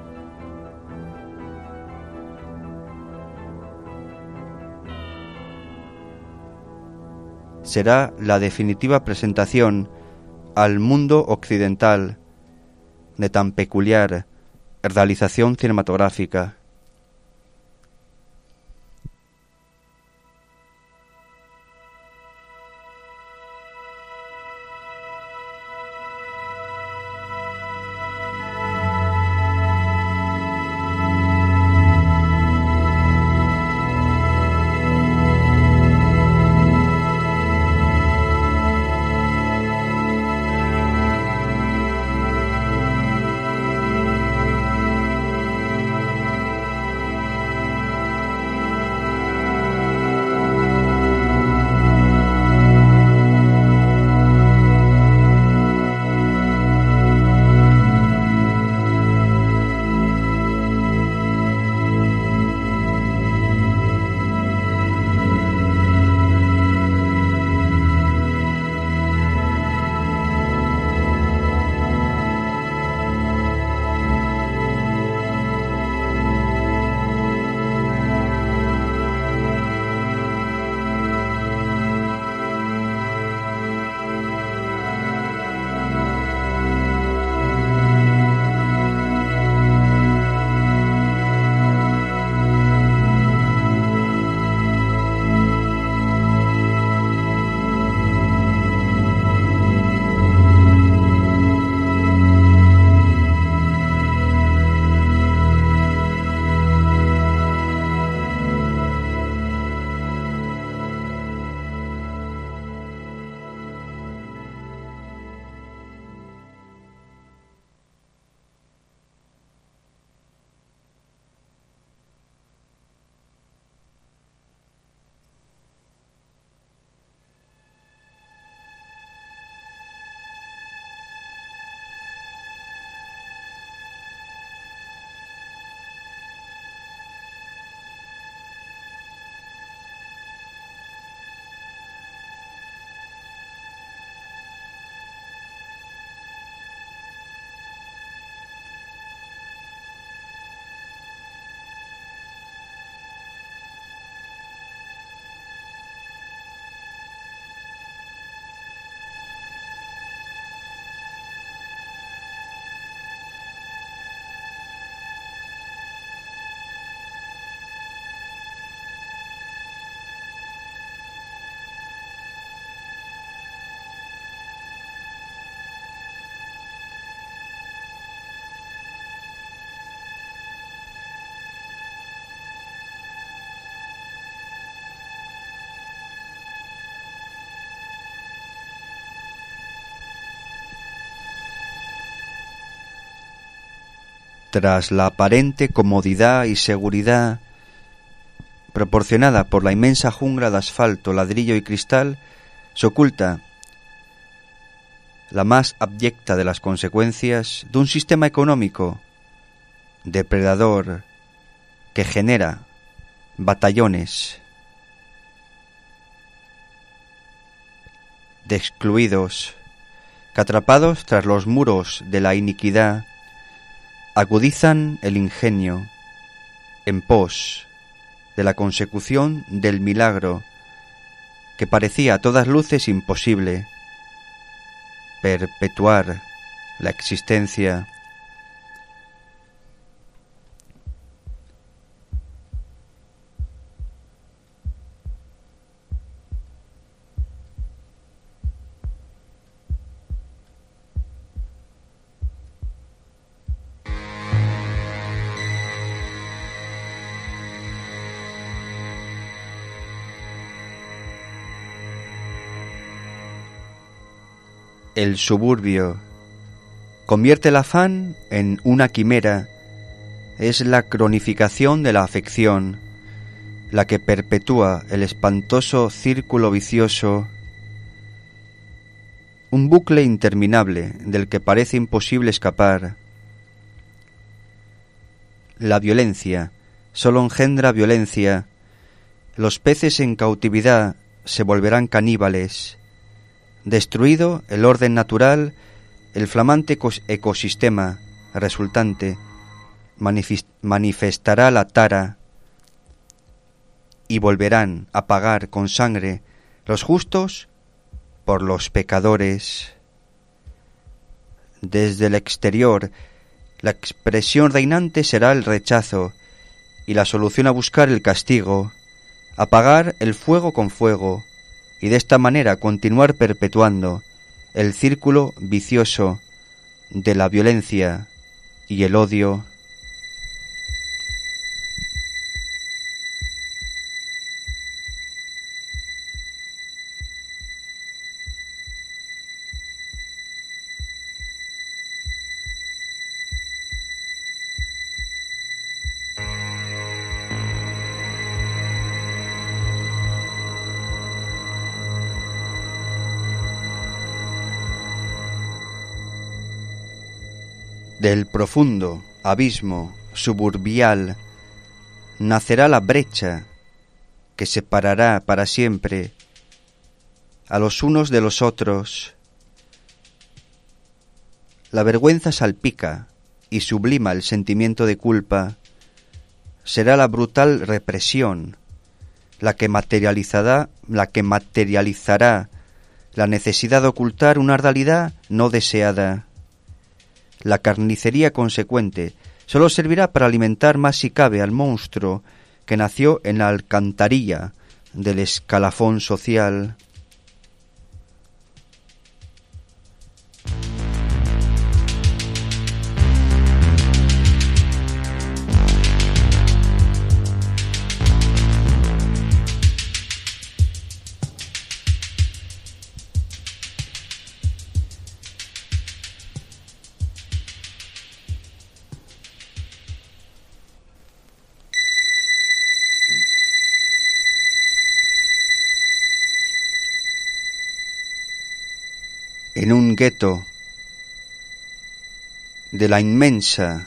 Será la definitiva presentación al mundo occidental de tan peculiar realización cinematográfica. Tras la aparente comodidad y seguridad proporcionada por la inmensa jungla de asfalto, ladrillo y cristal, se oculta la más abyecta de las consecuencias de un sistema económico depredador que genera batallones de excluidos que, atrapados tras los muros de la iniquidad, agudizan el ingenio en pos de la consecución del milagro que parecía a todas luces imposible. Perpetuar la existencia. El suburbio convierte el afán en una quimera. Es la cronificación de la afección, la que perpetúa el espantoso círculo vicioso, un bucle interminable del que parece imposible escapar. La violencia solo engendra violencia. Los peces en cautividad se volverán caníbales. Destruido el orden natural, el flamante ecosistema resultante manifestará la tara y volverán a pagar con sangre los justos por los pecadores. Desde el exterior, la expresión reinante será el rechazo y la solución a buscar el castigo, apagar el fuego con fuego, y de esta manera continuar perpetuando el círculo vicioso de la violencia y el odio. Del profundo abismo suburbial nacerá la brecha que separará para siempre a los unos de los otros. La vergüenza salpica y sublima el sentimiento de culpa. Será la brutal represión la que materializará, la que materializará la necesidad de ocultar una realidad no deseada. La carnicería consecuente solo servirá para alimentar más si cabe al monstruo que nació en la alcantarilla del escalafón social. En un gueto de la inmensa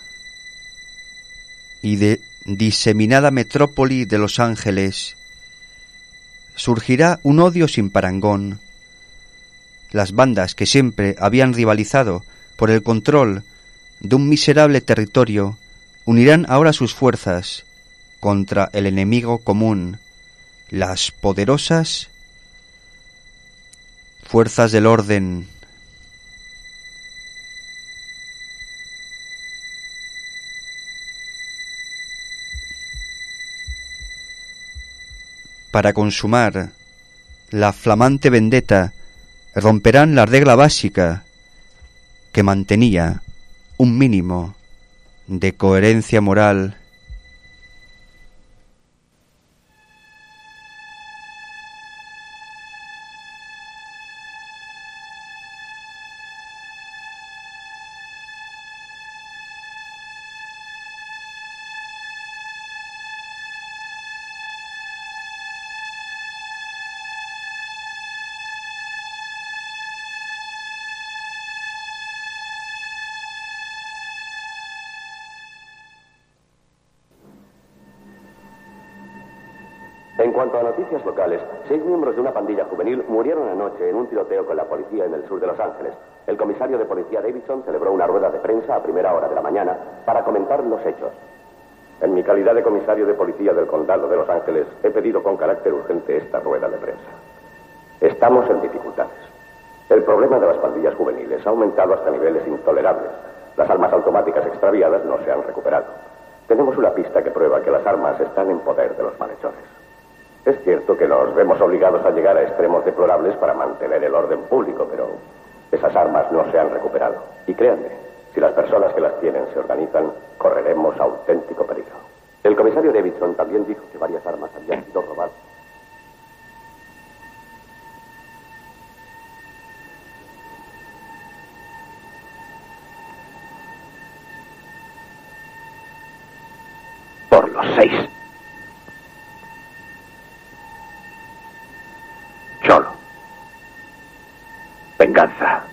y de diseminada metrópoli de Los Ángeles surgirá un odio sin parangón. Las bandas que siempre habían rivalizado por el control de un miserable territorio unirán ahora sus fuerzas contra el enemigo común, las poderosas fuerzas del orden. Para consumar la flamante vendetta, romperán la regla básica que mantenía un mínimo de coherencia moral. En cuanto a noticias locales, seis miembros de una pandilla juvenil murieron anoche en un tiroteo con la policía en el sur de Los Ángeles. El comisario de policía Davidson celebró una rueda de prensa a primera hora de la mañana para comentar los hechos. En mi calidad de comisario de policía del condado de Los Ángeles, he pedido con carácter urgente esta rueda de prensa. Estamos en dificultades. El problema de las pandillas juveniles ha aumentado hasta niveles intolerables. Las armas automáticas extraviadas no se han recuperado. Tenemos una pista que prueba que las armas están en poder de los malhechores. Es cierto que nos vemos obligados a llegar a extremos deplorables para mantener el orden público, pero esas armas no se han recuperado. Y créanme, si las personas que las tienen se organizan, correremos auténtico peligro. El comisario Davidson también dijo que varias armas habían sido robadas. Por los seis. Cholo. Venganza.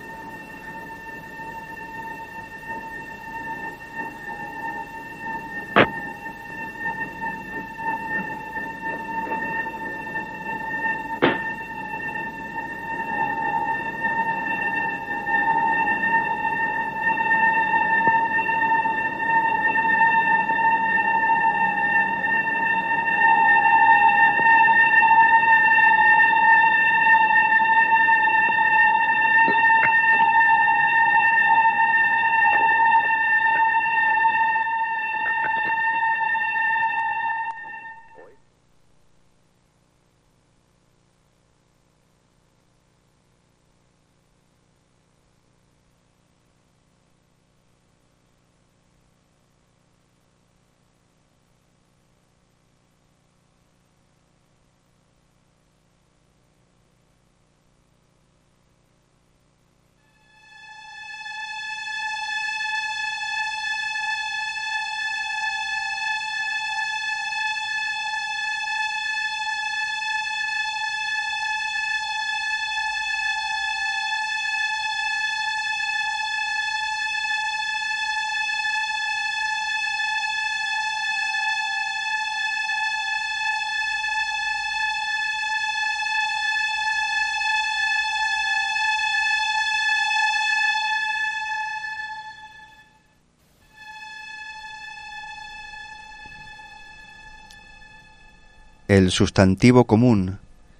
El sustantivo común,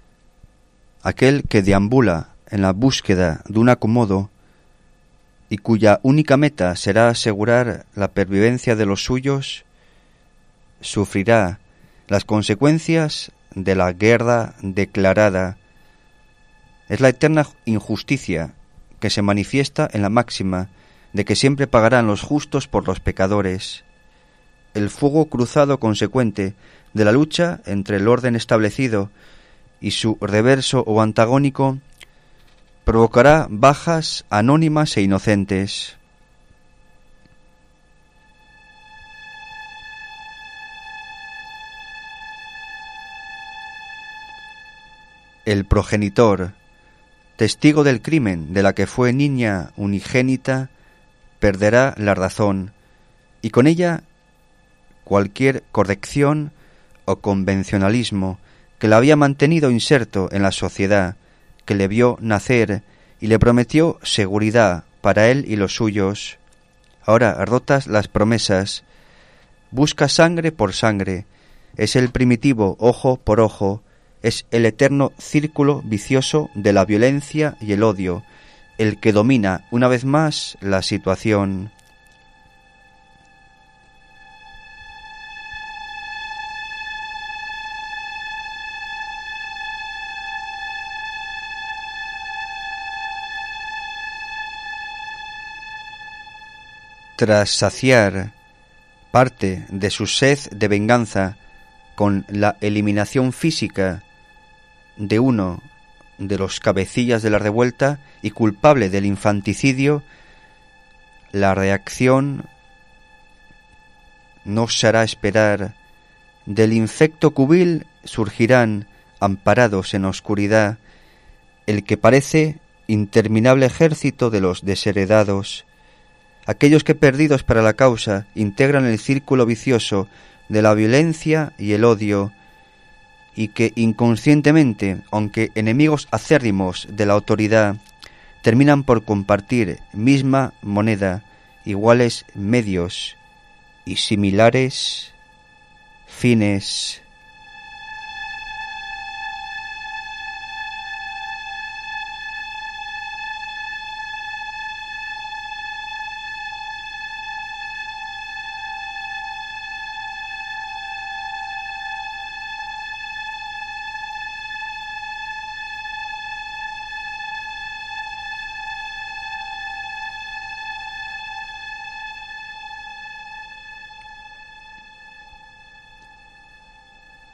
aquel que deambula en la búsqueda de un acomodo y cuya única meta será asegurar la pervivencia de los suyos, sufrirá las consecuencias de la guerra declarada. Es la eterna injusticia que se manifiesta en la máxima de que siempre pagarán los justos por los pecadores. El fuego cruzado consecuente de la lucha entre el orden establecido y su reverso o antagónico provocará bajas anónimas e inocentes. El progenitor, testigo del crimen de la que fue niña unigénita, perderá la razón y con ella cualquier corrección o convencionalismo que la había mantenido inserto en la sociedad, que le vio nacer y le prometió seguridad para él y los suyos. Ahora, rotas las promesas, busca sangre por sangre, es el primitivo ojo por ojo, es el eterno círculo vicioso de la violencia y el odio, el que domina una vez más la situación. Tras saciar parte de su sed de venganza con la eliminación física de uno de los cabecillas de la revuelta y culpable del infanticidio, la reacción no se hará esperar. Del infecto cubil surgirán, amparados en oscuridad, el que parece interminable ejército de los desheredados, aquellos que perdidos para la causa integran el círculo vicioso de la violencia y el odio, y que inconscientemente, aunque enemigos acérrimos de la autoridad, terminan por compartir misma moneda, iguales medios y similares fines.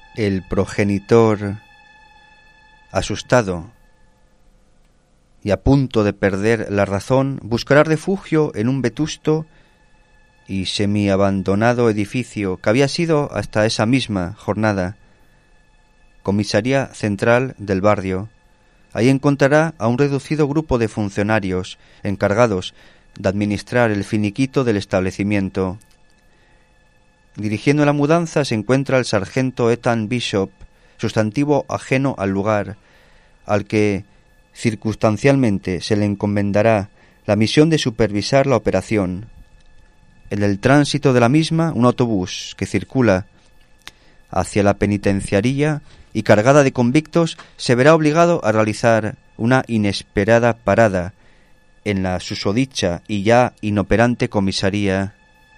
el progenitor, asustado y a punto de perder la razón, buscará refugio en un vetusto y semiabandonado edificio que había sido hasta esa misma jornada comisaría central del barrio. Ahí encontrará a un reducido grupo de funcionarios encargados de administrar el finiquito del establecimiento. Dirigiendo la mudanza se encuentra el sargento Ethan Bishop, sustantivo ajeno al lugar, al que circunstancialmente se le encomendará la misión de supervisar la operación. En el tránsito de la misma, un autobús que circula hacia la penitenciaría y cargada de convictos se verá obligado a realizar una inesperada parada en la susodicha y ya inoperante comisaría.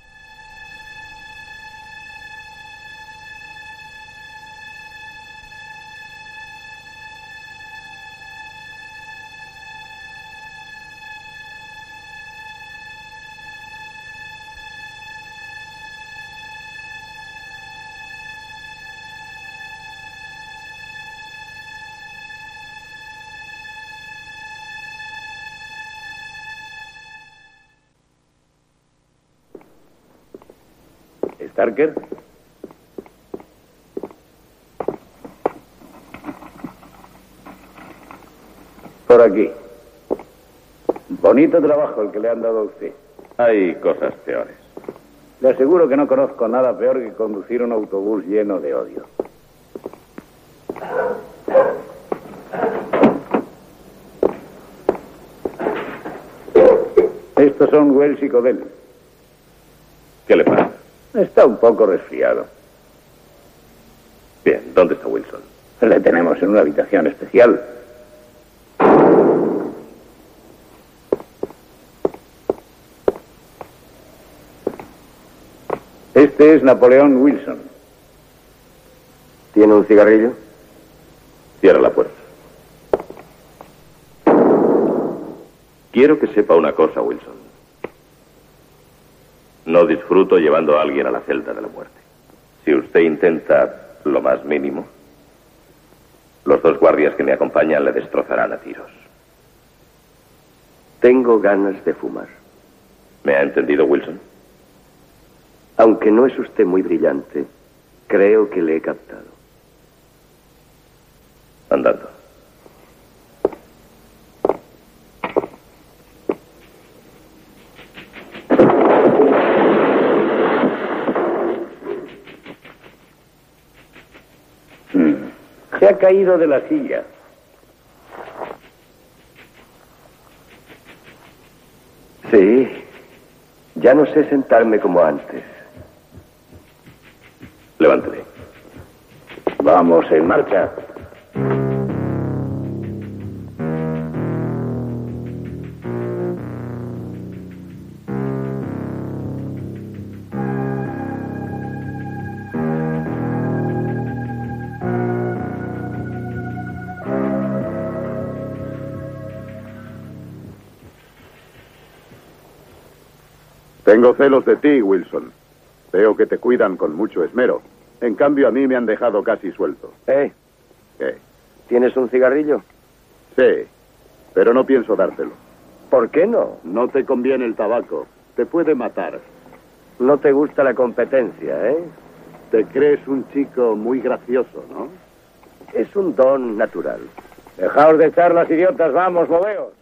¿Starker? Por aquí. Bonito trabajo el que le han dado a usted. Hay cosas peores. Le aseguro que no conozco nada peor que conducir un autobús lleno de odio. Estos son Wells y Codell. ¿Qué le pasa? Está un poco resfriado. Bien, ¿dónde está Wilson? Le tenemos en una habitación especial. Este es Napoleón Wilson. ¿Tiene un cigarrillo? Cierra la puerta. Quiero que sepa una cosa, Wilson. No disfruto llevando a alguien a la celda de la muerte. Si usted intenta lo más mínimo, los dos guardias que me acompañan le destrozarán a tiros. Tengo ganas de fumar. ¿Me ha entendido, Wilson? Aunque no es usted muy brillante, creo que le he captado. Andando. Se ha caído de la silla. Sí, ya no sé sentarme como antes. Levántele. Vamos, en marcha. Tengo celos de ti, Wilson. Veo que te cuidan con mucho esmero. En cambio, a mí me han dejado casi suelto. ¿Eh? ¿Qué? ¿Tienes un cigarrillo? Sí, pero no pienso dártelo. ¿Por qué no? No te conviene el tabaco. Te puede matar. No te gusta la competencia, ¿eh? Te crees un chico muy gracioso, ¿no? Es un don natural. Dejaos de charlas, idiotas. Vamos, moveos.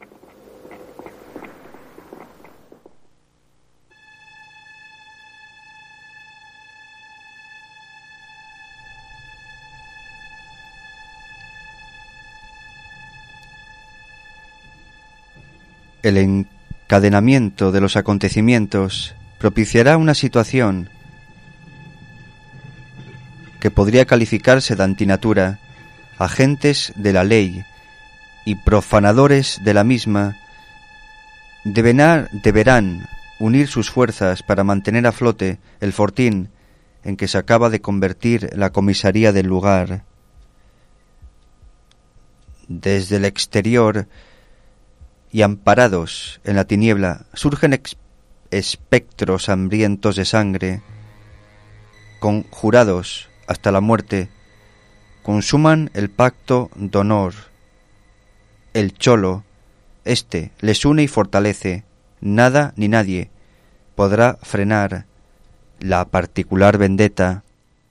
El encadenamiento de los acontecimientos propiciará una situación que podría calificarse de antinatura. Agentes de la ley y profanadores de la misma deberán, deberán unir sus fuerzas para mantener a flote el fortín en que se acaba de convertir la comisaría del lugar. Desde el exterior y amparados en la tiniebla surgen ex- espectros hambrientos de sangre, conjurados hasta la muerte consuman el pacto de honor. El cholo, este, les une y fortalece. Nada ni nadie podrá frenar la particular vendetta.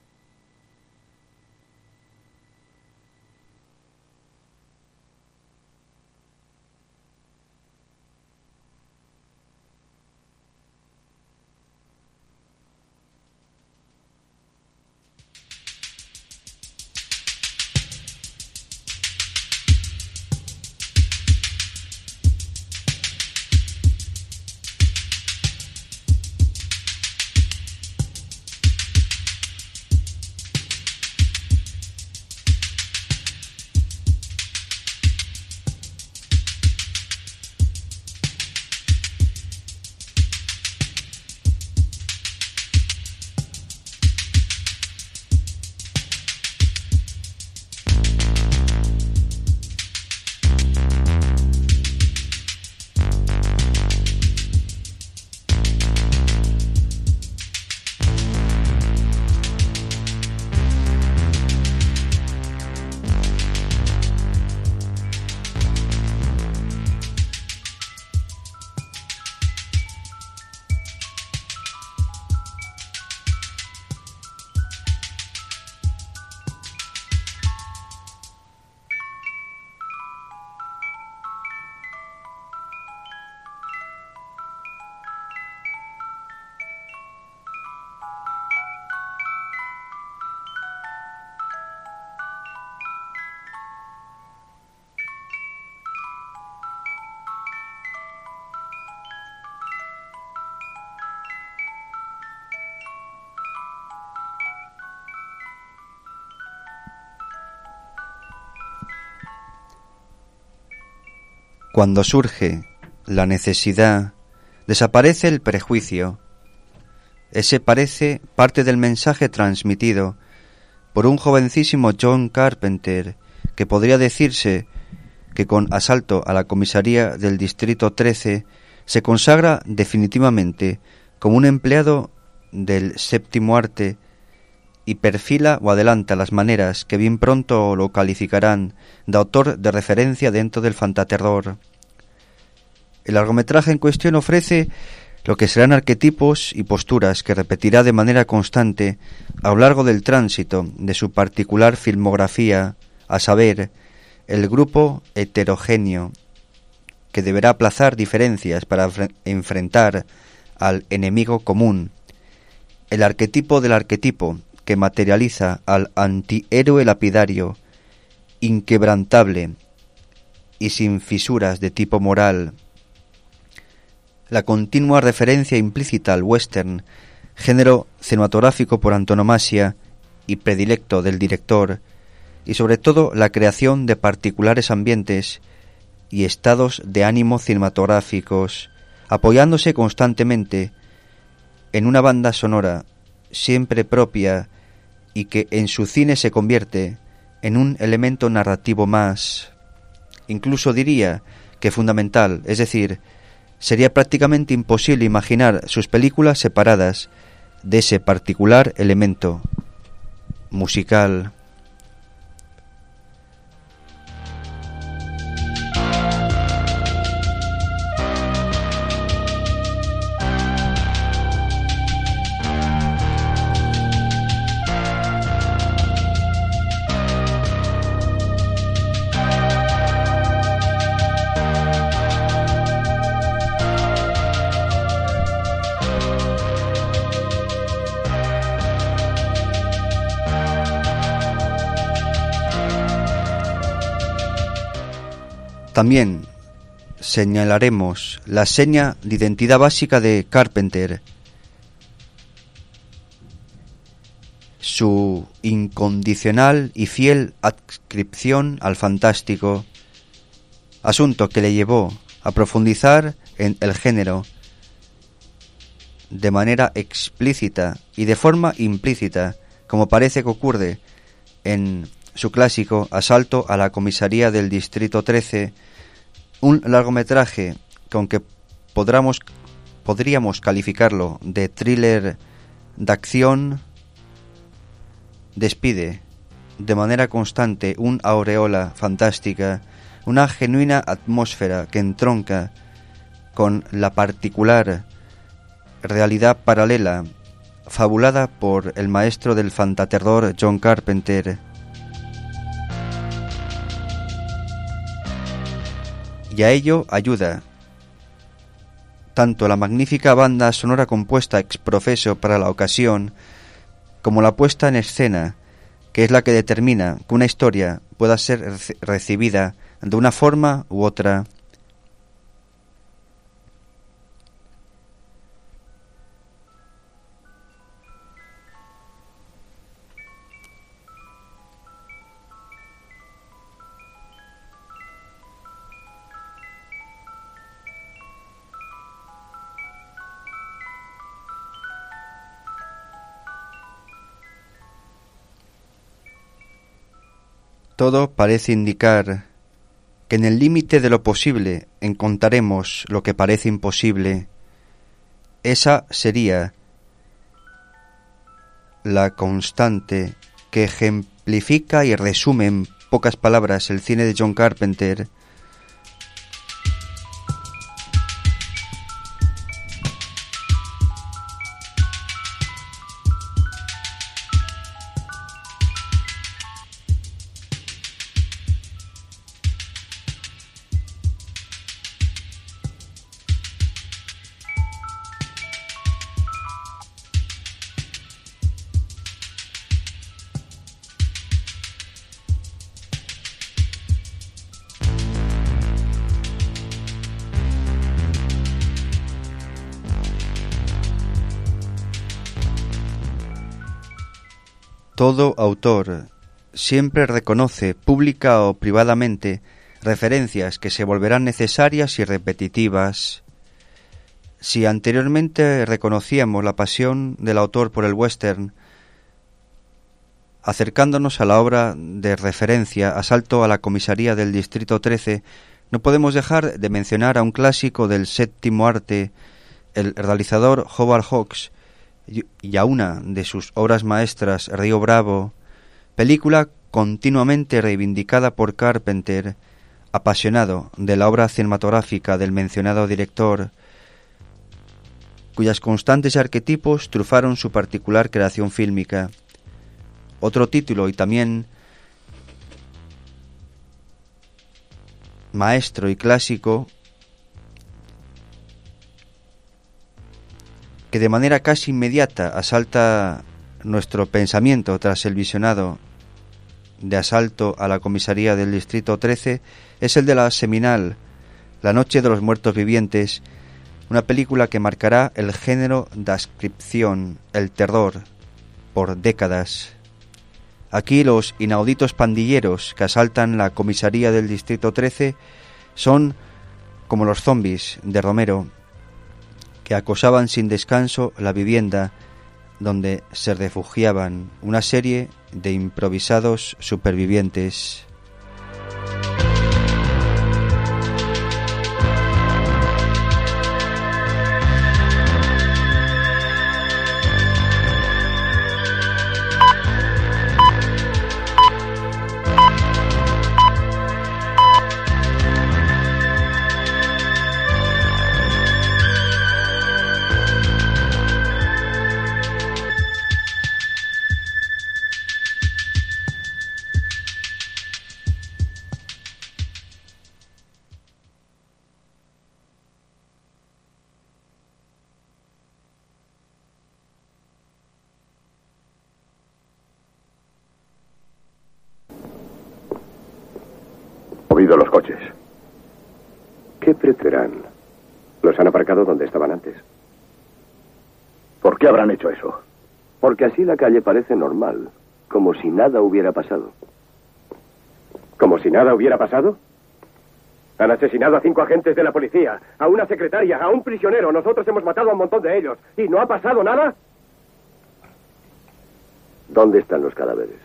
Cuando surge la necesidad, desaparece el prejuicio. Ese parece parte del mensaje transmitido por un jovencísimo John Carpenter, que podría decirse que con Asalto a la comisaría del Distrito trece se consagra definitivamente como un empleado del séptimo arte y perfila o adelanta las maneras que bien pronto lo calificarán de autor de referencia dentro del fantaterror. El largometraje en cuestión ofrece lo que serán arquetipos y posturas que repetirá de manera constante a lo largo del tránsito de su particular filmografía, a saber, el grupo heterogéneo, que deberá aplazar diferencias para enfrentar al enemigo común, el arquetipo del arquetipo, que materializa al antihéroe lapidario, inquebrantable y sin fisuras de tipo moral, la continua referencia implícita al western, género cinematográfico por antonomasia y predilecto del director, y sobre todo la creación de particulares ambientes y estados de ánimo cinematográficos, apoyándose constantemente en una banda sonora siempre propia y que en su cine se convierte en un elemento narrativo más, incluso diría que fundamental, es decir, sería prácticamente imposible imaginar sus películas separadas de ese particular elemento musical. También señalaremos la seña de identidad básica de Carpenter, su incondicional y fiel adscripción al fantástico, asunto que le llevó a profundizar en el género de manera explícita y de forma implícita, como parece que ocurre en su clásico Asalto a la comisaría del Distrito trece, un largometraje que, aunque podríamos, podríamos calificarlo de thriller de acción, despide de manera constante una aureola fantástica, una genuina atmósfera que entronca con la particular realidad paralela fabulada por el maestro del fantaterror John Carpenter. Y a ello ayuda tanto la magnífica banda sonora compuesta ex profeso para la ocasión, como la puesta en escena, que es la que determina que una historia pueda ser recibida de una forma u otra. Todo parece indicar que en el límite de lo posible encontraremos lo que parece imposible. Esa sería la constante que ejemplifica y resume en pocas palabras el cine de John Carpenter. Todo autor siempre reconoce, pública o privadamente, referencias que se volverán necesarias y repetitivas. Si anteriormente reconocíamos la pasión del autor por el western, acercándonos a la obra de referencia Asalto a la comisaría del Distrito trece, no podemos dejar de mencionar a un clásico del séptimo arte, el realizador Howard Hawks, y a una de sus obras maestras, Río Bravo, película continuamente reivindicada por Carpenter, apasionado de la obra cinematográfica del mencionado director, cuyas constantes arquetipos trufaron su particular creación fílmica. Otro título y también maestro y clásico que de manera casi inmediata asalta nuestro pensamiento tras el visionado de Asalto a la comisaría del Distrito trece, es el de la seminal La noche de los muertos vivientes, una película que marcará el género de ascripción, el terror, por décadas. Aquí los inauditos pandilleros que asaltan la comisaría del Distrito trece son como los zombies de Romero, que acosaban sin descanso la vivienda donde se refugiaban una serie de improvisados supervivientes. Los coches. ¿Qué pretenderán? Los han aparcado donde estaban antes. ¿Por qué habrán hecho eso? Porque así la calle parece normal, como si nada hubiera pasado. ¿Como si nada hubiera pasado? Han asesinado a cinco agentes de la policía, a una secretaria, a un prisionero. Nosotros hemos matado a un montón de ellos. ¿Y no ha pasado nada? ¿Dónde están los cadáveres?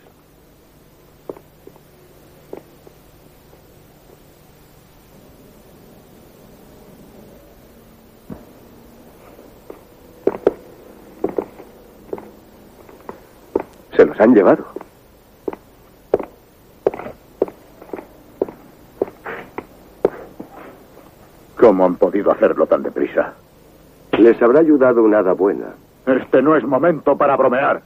Se los han llevado. ¿Cómo han podido hacerlo tan deprisa? Les habrá ayudado una hada buena. Este no es momento para bromear.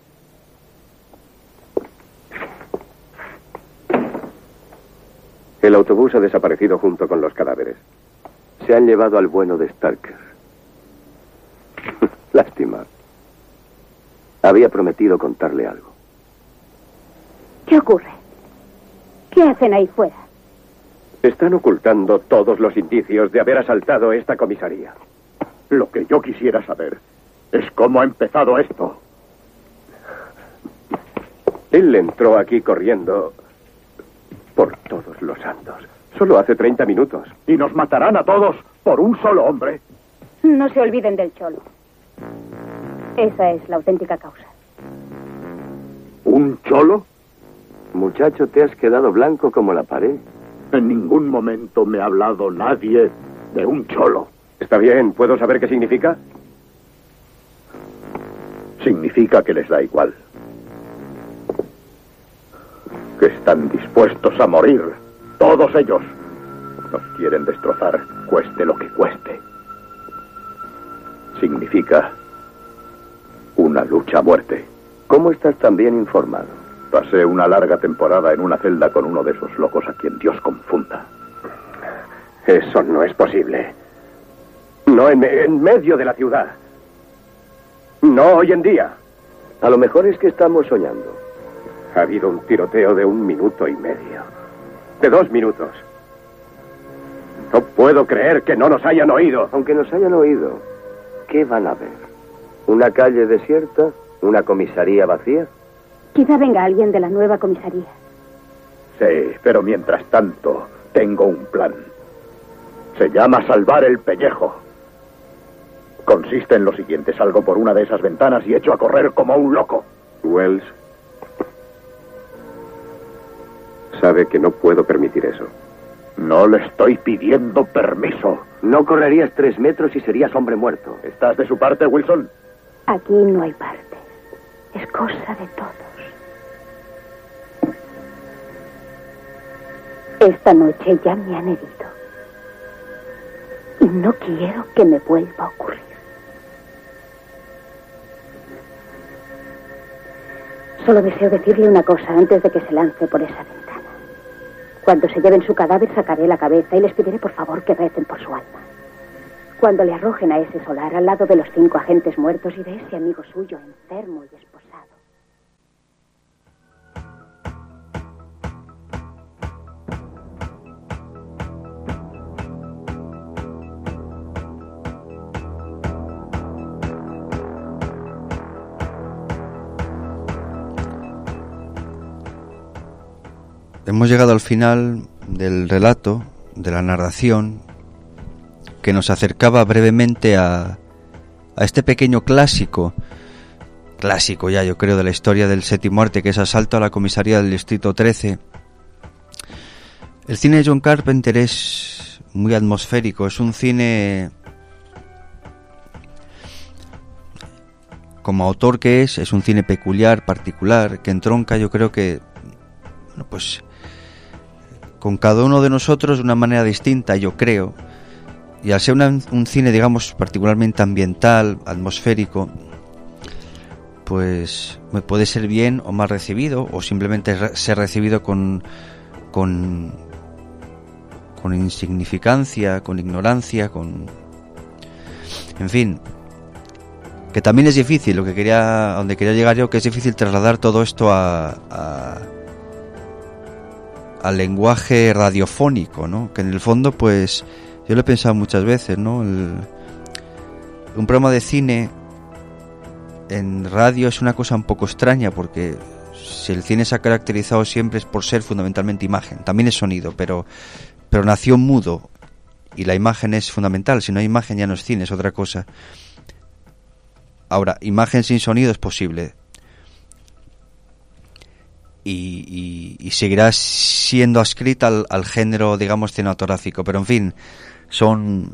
El autobús ha desaparecido junto con los cadáveres. Se han llevado al bueno de Starker. Lástima. Había prometido contarle algo. ¿Qué ocurre? ¿Qué hacen ahí fuera? Están ocultando todos los indicios de haber asaltado esta comisaría. Lo que yo quisiera saber es cómo ha empezado esto. Él entró aquí corriendo por todos los santos. Solo hace treinta minutos. Y nos matarán a todos por un solo hombre. No se olviden del cholo. Esa es la auténtica causa. ¿Un cholo? Muchacho, te has quedado blanco como la pared. En ningún momento me ha hablado nadie de un cholo. Está bien, ¿puedo saber qué significa? Significa que les da igual. Que están dispuestos a morir. Todos ellos. Nos quieren destrozar, cueste lo que cueste. Significa una lucha a muerte. ¿Cómo estás tan bien informado? Pasé una larga temporada en una celda con uno de esos locos a quien Dios confunda. Eso no es posible. No en, en medio de la ciudad. No hoy en día. A lo mejor es que estamos soñando. Ha habido un tiroteo de un minuto y medio. De dos minutos. No puedo creer que no nos hayan oído. Aunque nos hayan oído, ¿qué van a ver? ¿Una calle desierta? ¿Una comisaría vacía? Quizá venga alguien de la nueva comisaría. Sí, pero mientras tanto, tengo un plan. Se llama salvar el pellejo. Consiste en lo siguiente: salgo por una de esas ventanas y echo a correr como un loco. Wells sabe que no puedo permitir eso. No le estoy pidiendo permiso. No correrías tres metros y serías hombre muerto. ¿Estás de su parte, Wilson? Aquí no hay parte. Es cosa de todos. Esta noche ya me han herido. Y no quiero que me vuelva a ocurrir. Solo deseo decirle una cosa antes de que se lance por esa ventana. Cuando se lleven su cadáver, sacaré la cabeza y les pediré por favor que recen por su alma. Cuando le arrojen a ese solar al lado de los cinco agentes muertos y de ese amigo suyo enfermo y esposado. Hemos llegado al final del relato, de la narración, que nos acercaba brevemente a, a este pequeño clásico, clásico ya yo creo de la historia del séptimo arte, que es Asalto a la comisaría del Distrito trece. El cine de John Carpenter es muy atmosférico, es un cine, como autor que es, es un cine peculiar, particular, que entronca yo creo que, bueno, pues con cada uno de nosotros de una manera distinta, yo creo. Y al ser una, un cine, digamos, particularmente ambiental, atmosférico, pues me puede ser bien o mal recibido, o simplemente re- ser recibido con, con, con insignificancia, con ignorancia, con... En fin, que también es difícil, lo que quería, donde quería llegar yo, que es difícil trasladar todo esto a... a al lenguaje radiofónico, ¿no? Que en el fondo, pues, yo lo he pensado muchas veces, ¿no? El, un programa de cine en radio es una cosa un poco extraña, porque si el cine se ha caracterizado siempre es por ser fundamentalmente imagen, también es sonido, pero, pero nació mudo, y la imagen es fundamental. Si no hay imagen ya no es cine, es otra cosa. Ahora, imagen sin sonido es posible. Y, y, y seguirá siendo adscrita al, al género, digamos, cinematográfico, pero en fin, son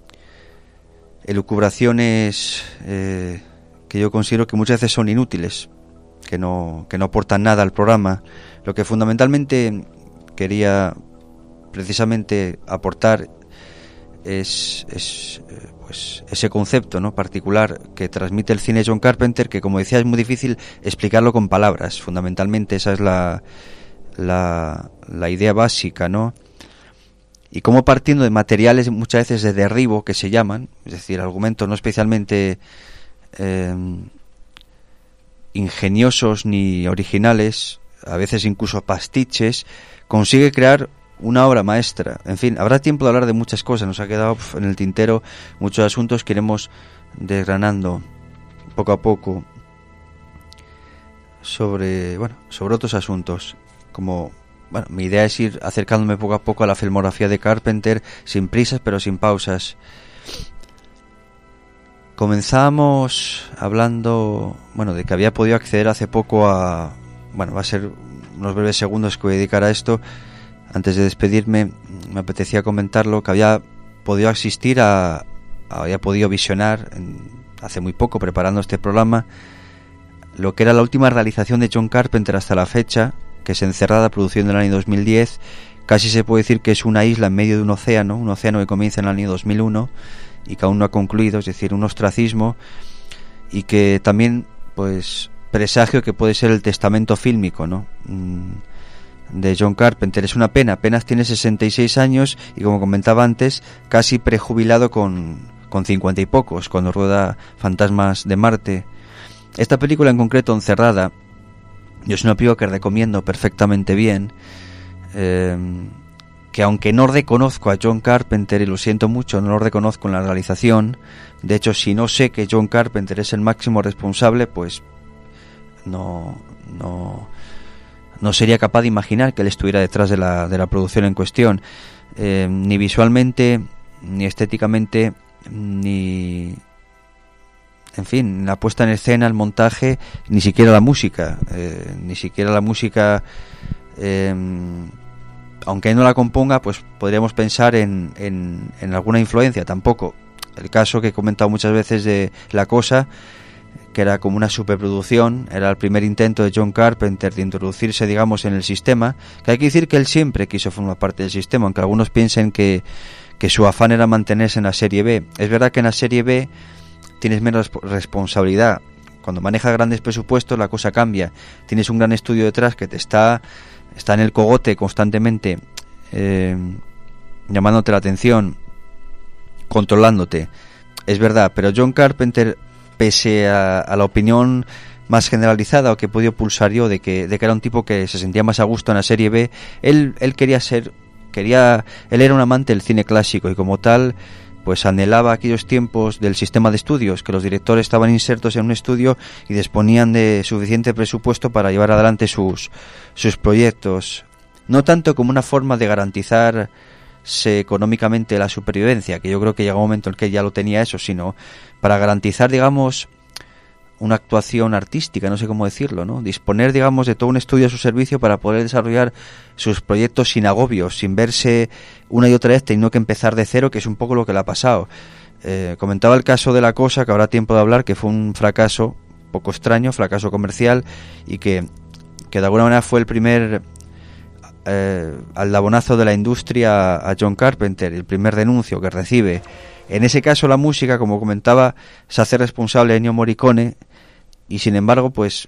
elucubraciones eh, que yo considero que muchas veces son inútiles, que no, que no aportan nada al programa. Lo que fundamentalmente quería precisamente aportar es, es eh, pues ese concepto, ¿no?, particular que transmite el cine John Carpenter, que, como decía, es muy difícil explicarlo con palabras. Fundamentalmente esa es la, la, la idea básica, ¿no? Y como partiendo de materiales muchas veces de derribo, que se llaman, es decir, argumentos no especialmente eh, ingeniosos ni originales, a veces incluso pastiches, consigue crear una obra maestra. En fin, habrá tiempo de hablar de muchas cosas, nos ha quedado pf, en el tintero muchos asuntos que iremos desgranando poco a poco sobre, bueno, sobre otros asuntos, como... Bueno, mi idea es ir acercándome poco a poco a la filmografía de Carpenter, sin prisas pero sin pausas. Comenzamos hablando, bueno, de que había podido acceder hace poco a... Bueno, va a ser unos breves segundos que voy a dedicar a esto. Antes de despedirme, me apetecía comentarlo, que había podido asistir a... Había podido visionar, en, hace muy poco, preparando este programa, lo que era la última realización de John Carpenter hasta la fecha, que es Encerrada, produciendo en el año dos mil diez. Casi se puede decir que es una isla en medio de un océano, un océano que comienza en el año dos mil uno y que aún no ha concluido, es decir, un ostracismo, y que también, pues, presagio que puede ser el testamento fílmico, ¿no?, de John Carpenter. Es una pena, apenas tiene sesenta y seis años y, como comentaba antes, casi prejubilado con, con cincuenta y pocos, cuando rueda Fantasmas de Marte. Esta película en concreto, Encerrada, yo es una película que recomiendo perfectamente bien, eh, que aunque no reconozco a John Carpenter, y lo siento mucho, no lo reconozco en la realización, de hecho, si no sé que John Carpenter es el máximo responsable, pues no, no, no sería capaz de imaginar que él estuviera detrás de la, de la producción en cuestión, eh, ni visualmente, ni estéticamente, ni... En fin, la puesta en escena, el montaje, ni siquiera la música, eh, ni siquiera la música, eh, aunque él no la componga, pues podríamos pensar en, en, en alguna influencia, tampoco. El caso que he comentado muchas veces de La Cosa, que era como una superproducción, era el primer intento de John Carpenter de introducirse, digamos, en el sistema, que hay que decir que él siempre quiso formar parte del sistema, aunque algunos piensen que, que su afán era mantenerse en la serie B. Es verdad que en la serie B tienes menos responsabilidad. Cuando manejas grandes presupuestos la cosa cambia. Tienes un gran estudio detrás que te está está en el cogote constantemente, eh, llamándote la atención, controlándote. Es verdad, pero John Carpenter, pese a, a la opinión más generalizada o que he podido pulsar yo de que de que era un tipo que se sentía más a gusto en la serie B, él él quería ser quería él era un amante del cine clásico y, como tal, pues anhelaba aquellos tiempos del sistema de estudios, que los directores estaban insertos en un estudio y disponían de suficiente presupuesto para llevar adelante sus, sus proyectos. No tanto como una forma de garantizarse económicamente la supervivencia, que yo creo que llegó un momento en que ya lo tenía eso, sino para garantizar, digamos, una actuación artística, no sé cómo decirlo, ¿no? Disponer, digamos, de todo un estudio a su servicio para poder desarrollar sus proyectos sin agobios, sin verse una y otra vez teniendo que empezar de cero, que es un poco lo que le ha pasado. Eh, comentaba el caso de La Cosa, que habrá tiempo de hablar, que fue un fracaso poco extraño, fracaso comercial, y que, que de alguna manera fue el primer eh, aldabonazo de la industria a John Carpenter, el primer denuncio que recibe. En ese caso la música, como comentaba, se hace responsable de Ennio Morricone, y sin embargo, pues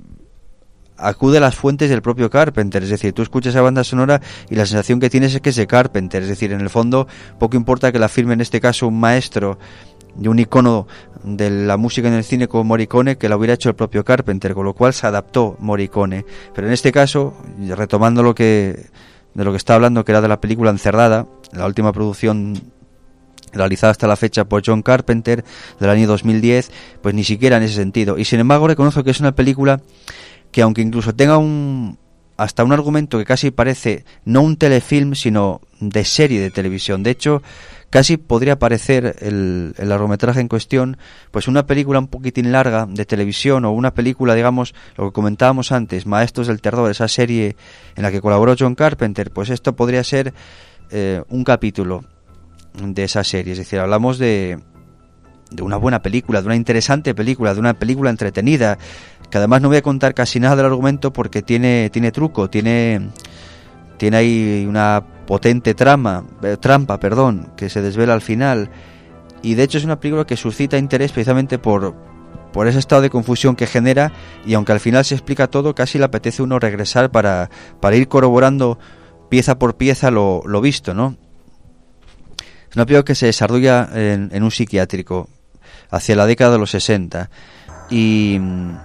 acude a las fuentes del propio Carpenter. Es decir, tú escuchas esa banda sonora y la sensación que tienes es que es de Carpenter. Es decir, en el fondo poco importa que la firme, en este caso, un maestro y un icono de la música en el cine como Morricone, que la hubiera hecho el propio Carpenter, con lo cual se adaptó Morricone. Pero en este caso, retomando lo que de lo que está hablando, que era de la película Encerrada, la última producción realizada hasta la fecha por John Carpenter, del año dos mil diez, pues ni siquiera en ese sentido. Y sin embargo reconozco que es una película que, aunque incluso tenga un hasta un argumento que casi parece no un telefilm, sino de serie de televisión, de hecho casi podría parecer el, el largometraje en cuestión pues una película un poquitín larga de televisión, o una película, digamos, lo que comentábamos antes, Maestros del Terror, esa serie en la que colaboró John Carpenter, pues esto podría ser eh, un capítulo de esa serie. Es decir, hablamos de de una buena película, de una interesante película, de una película entretenida, que además no voy a contar casi nada del argumento porque tiene tiene truco, tiene tiene ahí una potente trama, eh, trampa, perdón, que se desvela al final, y de hecho es una película que suscita interés precisamente por, por ese estado de confusión que genera, y aunque al final se explica todo, casi le apetece uno regresar para, para ir corroborando pieza por pieza lo, lo visto, ¿no? Es una película que se desarrolla en, en un psiquiátrico hacia la década de los sesenta, y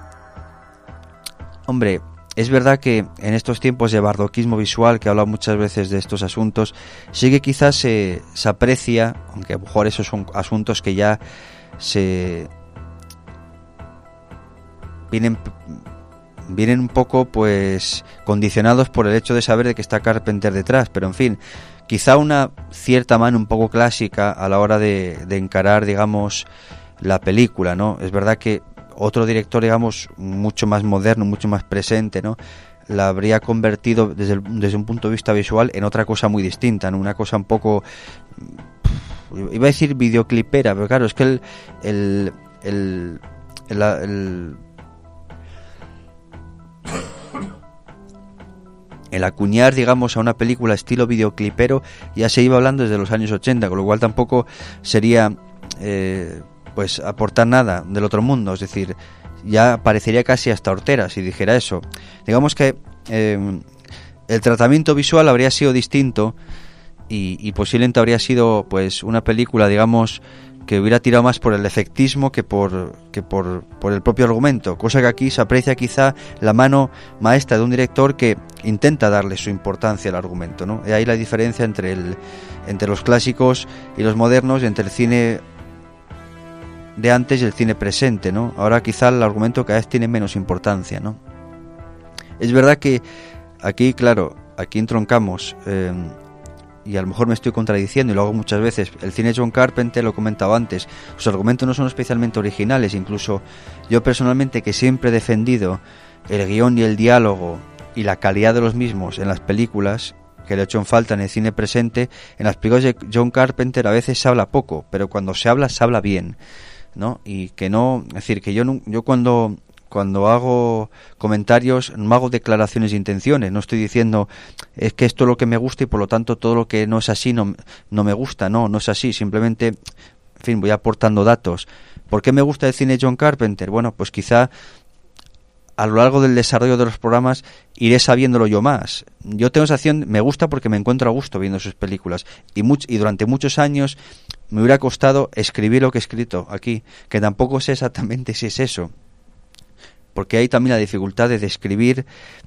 hombre, es verdad que en estos tiempos de bardoquismo visual, que he hablado muchas veces de estos asuntos, sí que quizás se, se aprecia, aunque a lo mejor esos son asuntos que ya se vienen vienen un poco pues condicionados por el hecho de saber de que está Carpenter detrás, pero en fin, quizá una cierta mano un poco clásica a la hora de, de encarar, digamos, la película, ¿no? Es verdad que otro director, digamos, mucho más moderno, mucho más presente, ¿no?, la habría convertido desde, el, desde un punto de vista visual en otra cosa muy distinta, ¿no? Una cosa un poco, iba a decir videoclipera, pero claro, es que el el el, el, el, el acuñar, digamos, a una película estilo videoclipero ya se iba hablando desde los años ochenta, con lo cual tampoco sería eh, pues aportar nada del otro mundo, es decir, ya parecería casi hasta hortera si dijera eso. Digamos que eh, el tratamiento visual habría sido distinto y, y posiblemente habría sido pues una película, digamos, que hubiera tirado más por el efectismo que por que por, por el propio argumento, cosa que aquí se aprecia quizá la mano maestra de un director que intenta darle su importancia al argumento, ¿no? Y ahí la diferencia entre el entre los clásicos y los modernos, y entre el cine de antes y el cine presente, ¿no? Ahora quizá el argumento cada vez tiene menos importancia, ¿no? Es verdad que aquí, claro, aquí entroncamos, eh, y a lo mejor me estoy contradiciendo y lo hago muchas veces, el cine de John Carpenter, lo he comentado antes, sus argumentos no son especialmente originales, incluso yo personalmente, que siempre he defendido el guión y el diálogo y la calidad de los mismos en las películas, que le he hecho en falta en el cine presente, en las películas de John Carpenter a veces se habla poco, pero cuando se habla, se habla bien, ¿no? Y que no, es decir, que yo no, yo cuando cuando hago comentarios no hago declaraciones de intenciones, no estoy diciendo es que esto es lo que me gusta y por lo tanto todo lo que no es así no, no me gusta, no, no es así, simplemente, en fin, voy aportando datos. ¿Por qué me gusta el cine de John Carpenter? Bueno, pues quizá a lo largo del desarrollo de los programas iré sabiéndolo yo más. Yo tengo sensación, me gusta porque me encuentro a gusto viendo sus películas, y, much, y durante muchos años me hubiera costado escribir lo que he escrito aquí, que tampoco sé exactamente si es eso, porque hay también la dificultad de describir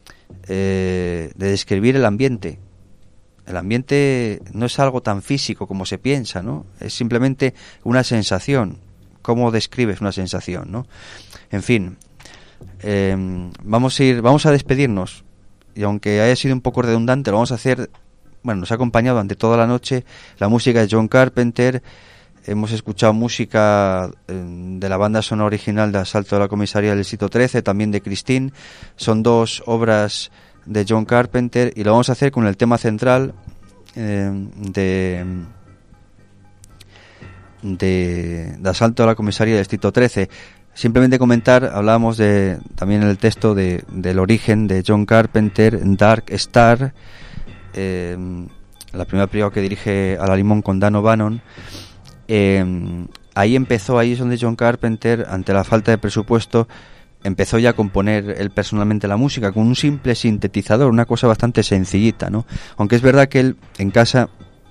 eh, de describir el ambiente. El ambiente no es algo tan físico como se piensa, ¿no? Es simplemente una sensación. ¿Cómo describes una sensación, no? En fin, eh, vamos a ir, vamos a despedirnos, y aunque haya sido un poco redundante, lo vamos a hacer. Bueno, nos ha acompañado durante toda la noche la música de John Carpenter. Hemos escuchado música de la banda sonora original de Asalto a la Comisaría del Distrito trece, también de Christine. Son dos obras de John Carpenter y lo vamos a hacer con el tema central eh, de, de, de Asalto a la Comisaría del Distrito trece. Simplemente comentar, hablábamos de, también en el texto de, del origen de John Carpenter, Dark Star, eh, la primera película que dirige a la limón con Dan O'Bannon. Eh, ahí empezó, ahí es donde John Carpenter, ante la falta de presupuesto, empezó ya a componer él personalmente la música con un simple sintetizador, una cosa bastante sencillita, ¿no? Aunque es verdad que él en casa,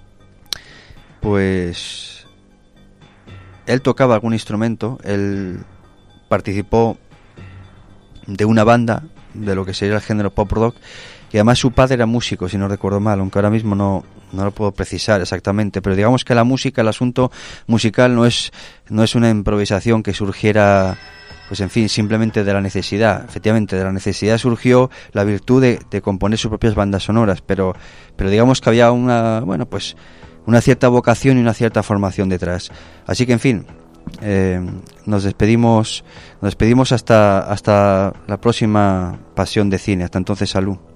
pues él tocaba algún instrumento, él participó de una banda de lo que sería el género pop rock, y además su padre era músico, si no recuerdo mal, aunque ahora mismo no, no lo puedo precisar exactamente, pero digamos que la música, el asunto musical no es, no es una improvisación que surgiera, pues en fin, simplemente de la necesidad. Efectivamente, de la necesidad surgió la virtud de, de componer sus propias bandas sonoras, pero, pero digamos que había una, bueno, pues una cierta vocación y una cierta formación detrás. Así que, en fin, eh, nos despedimos, nos despedimos hasta, hasta la próxima Pasión de Cine. Hasta entonces, salud.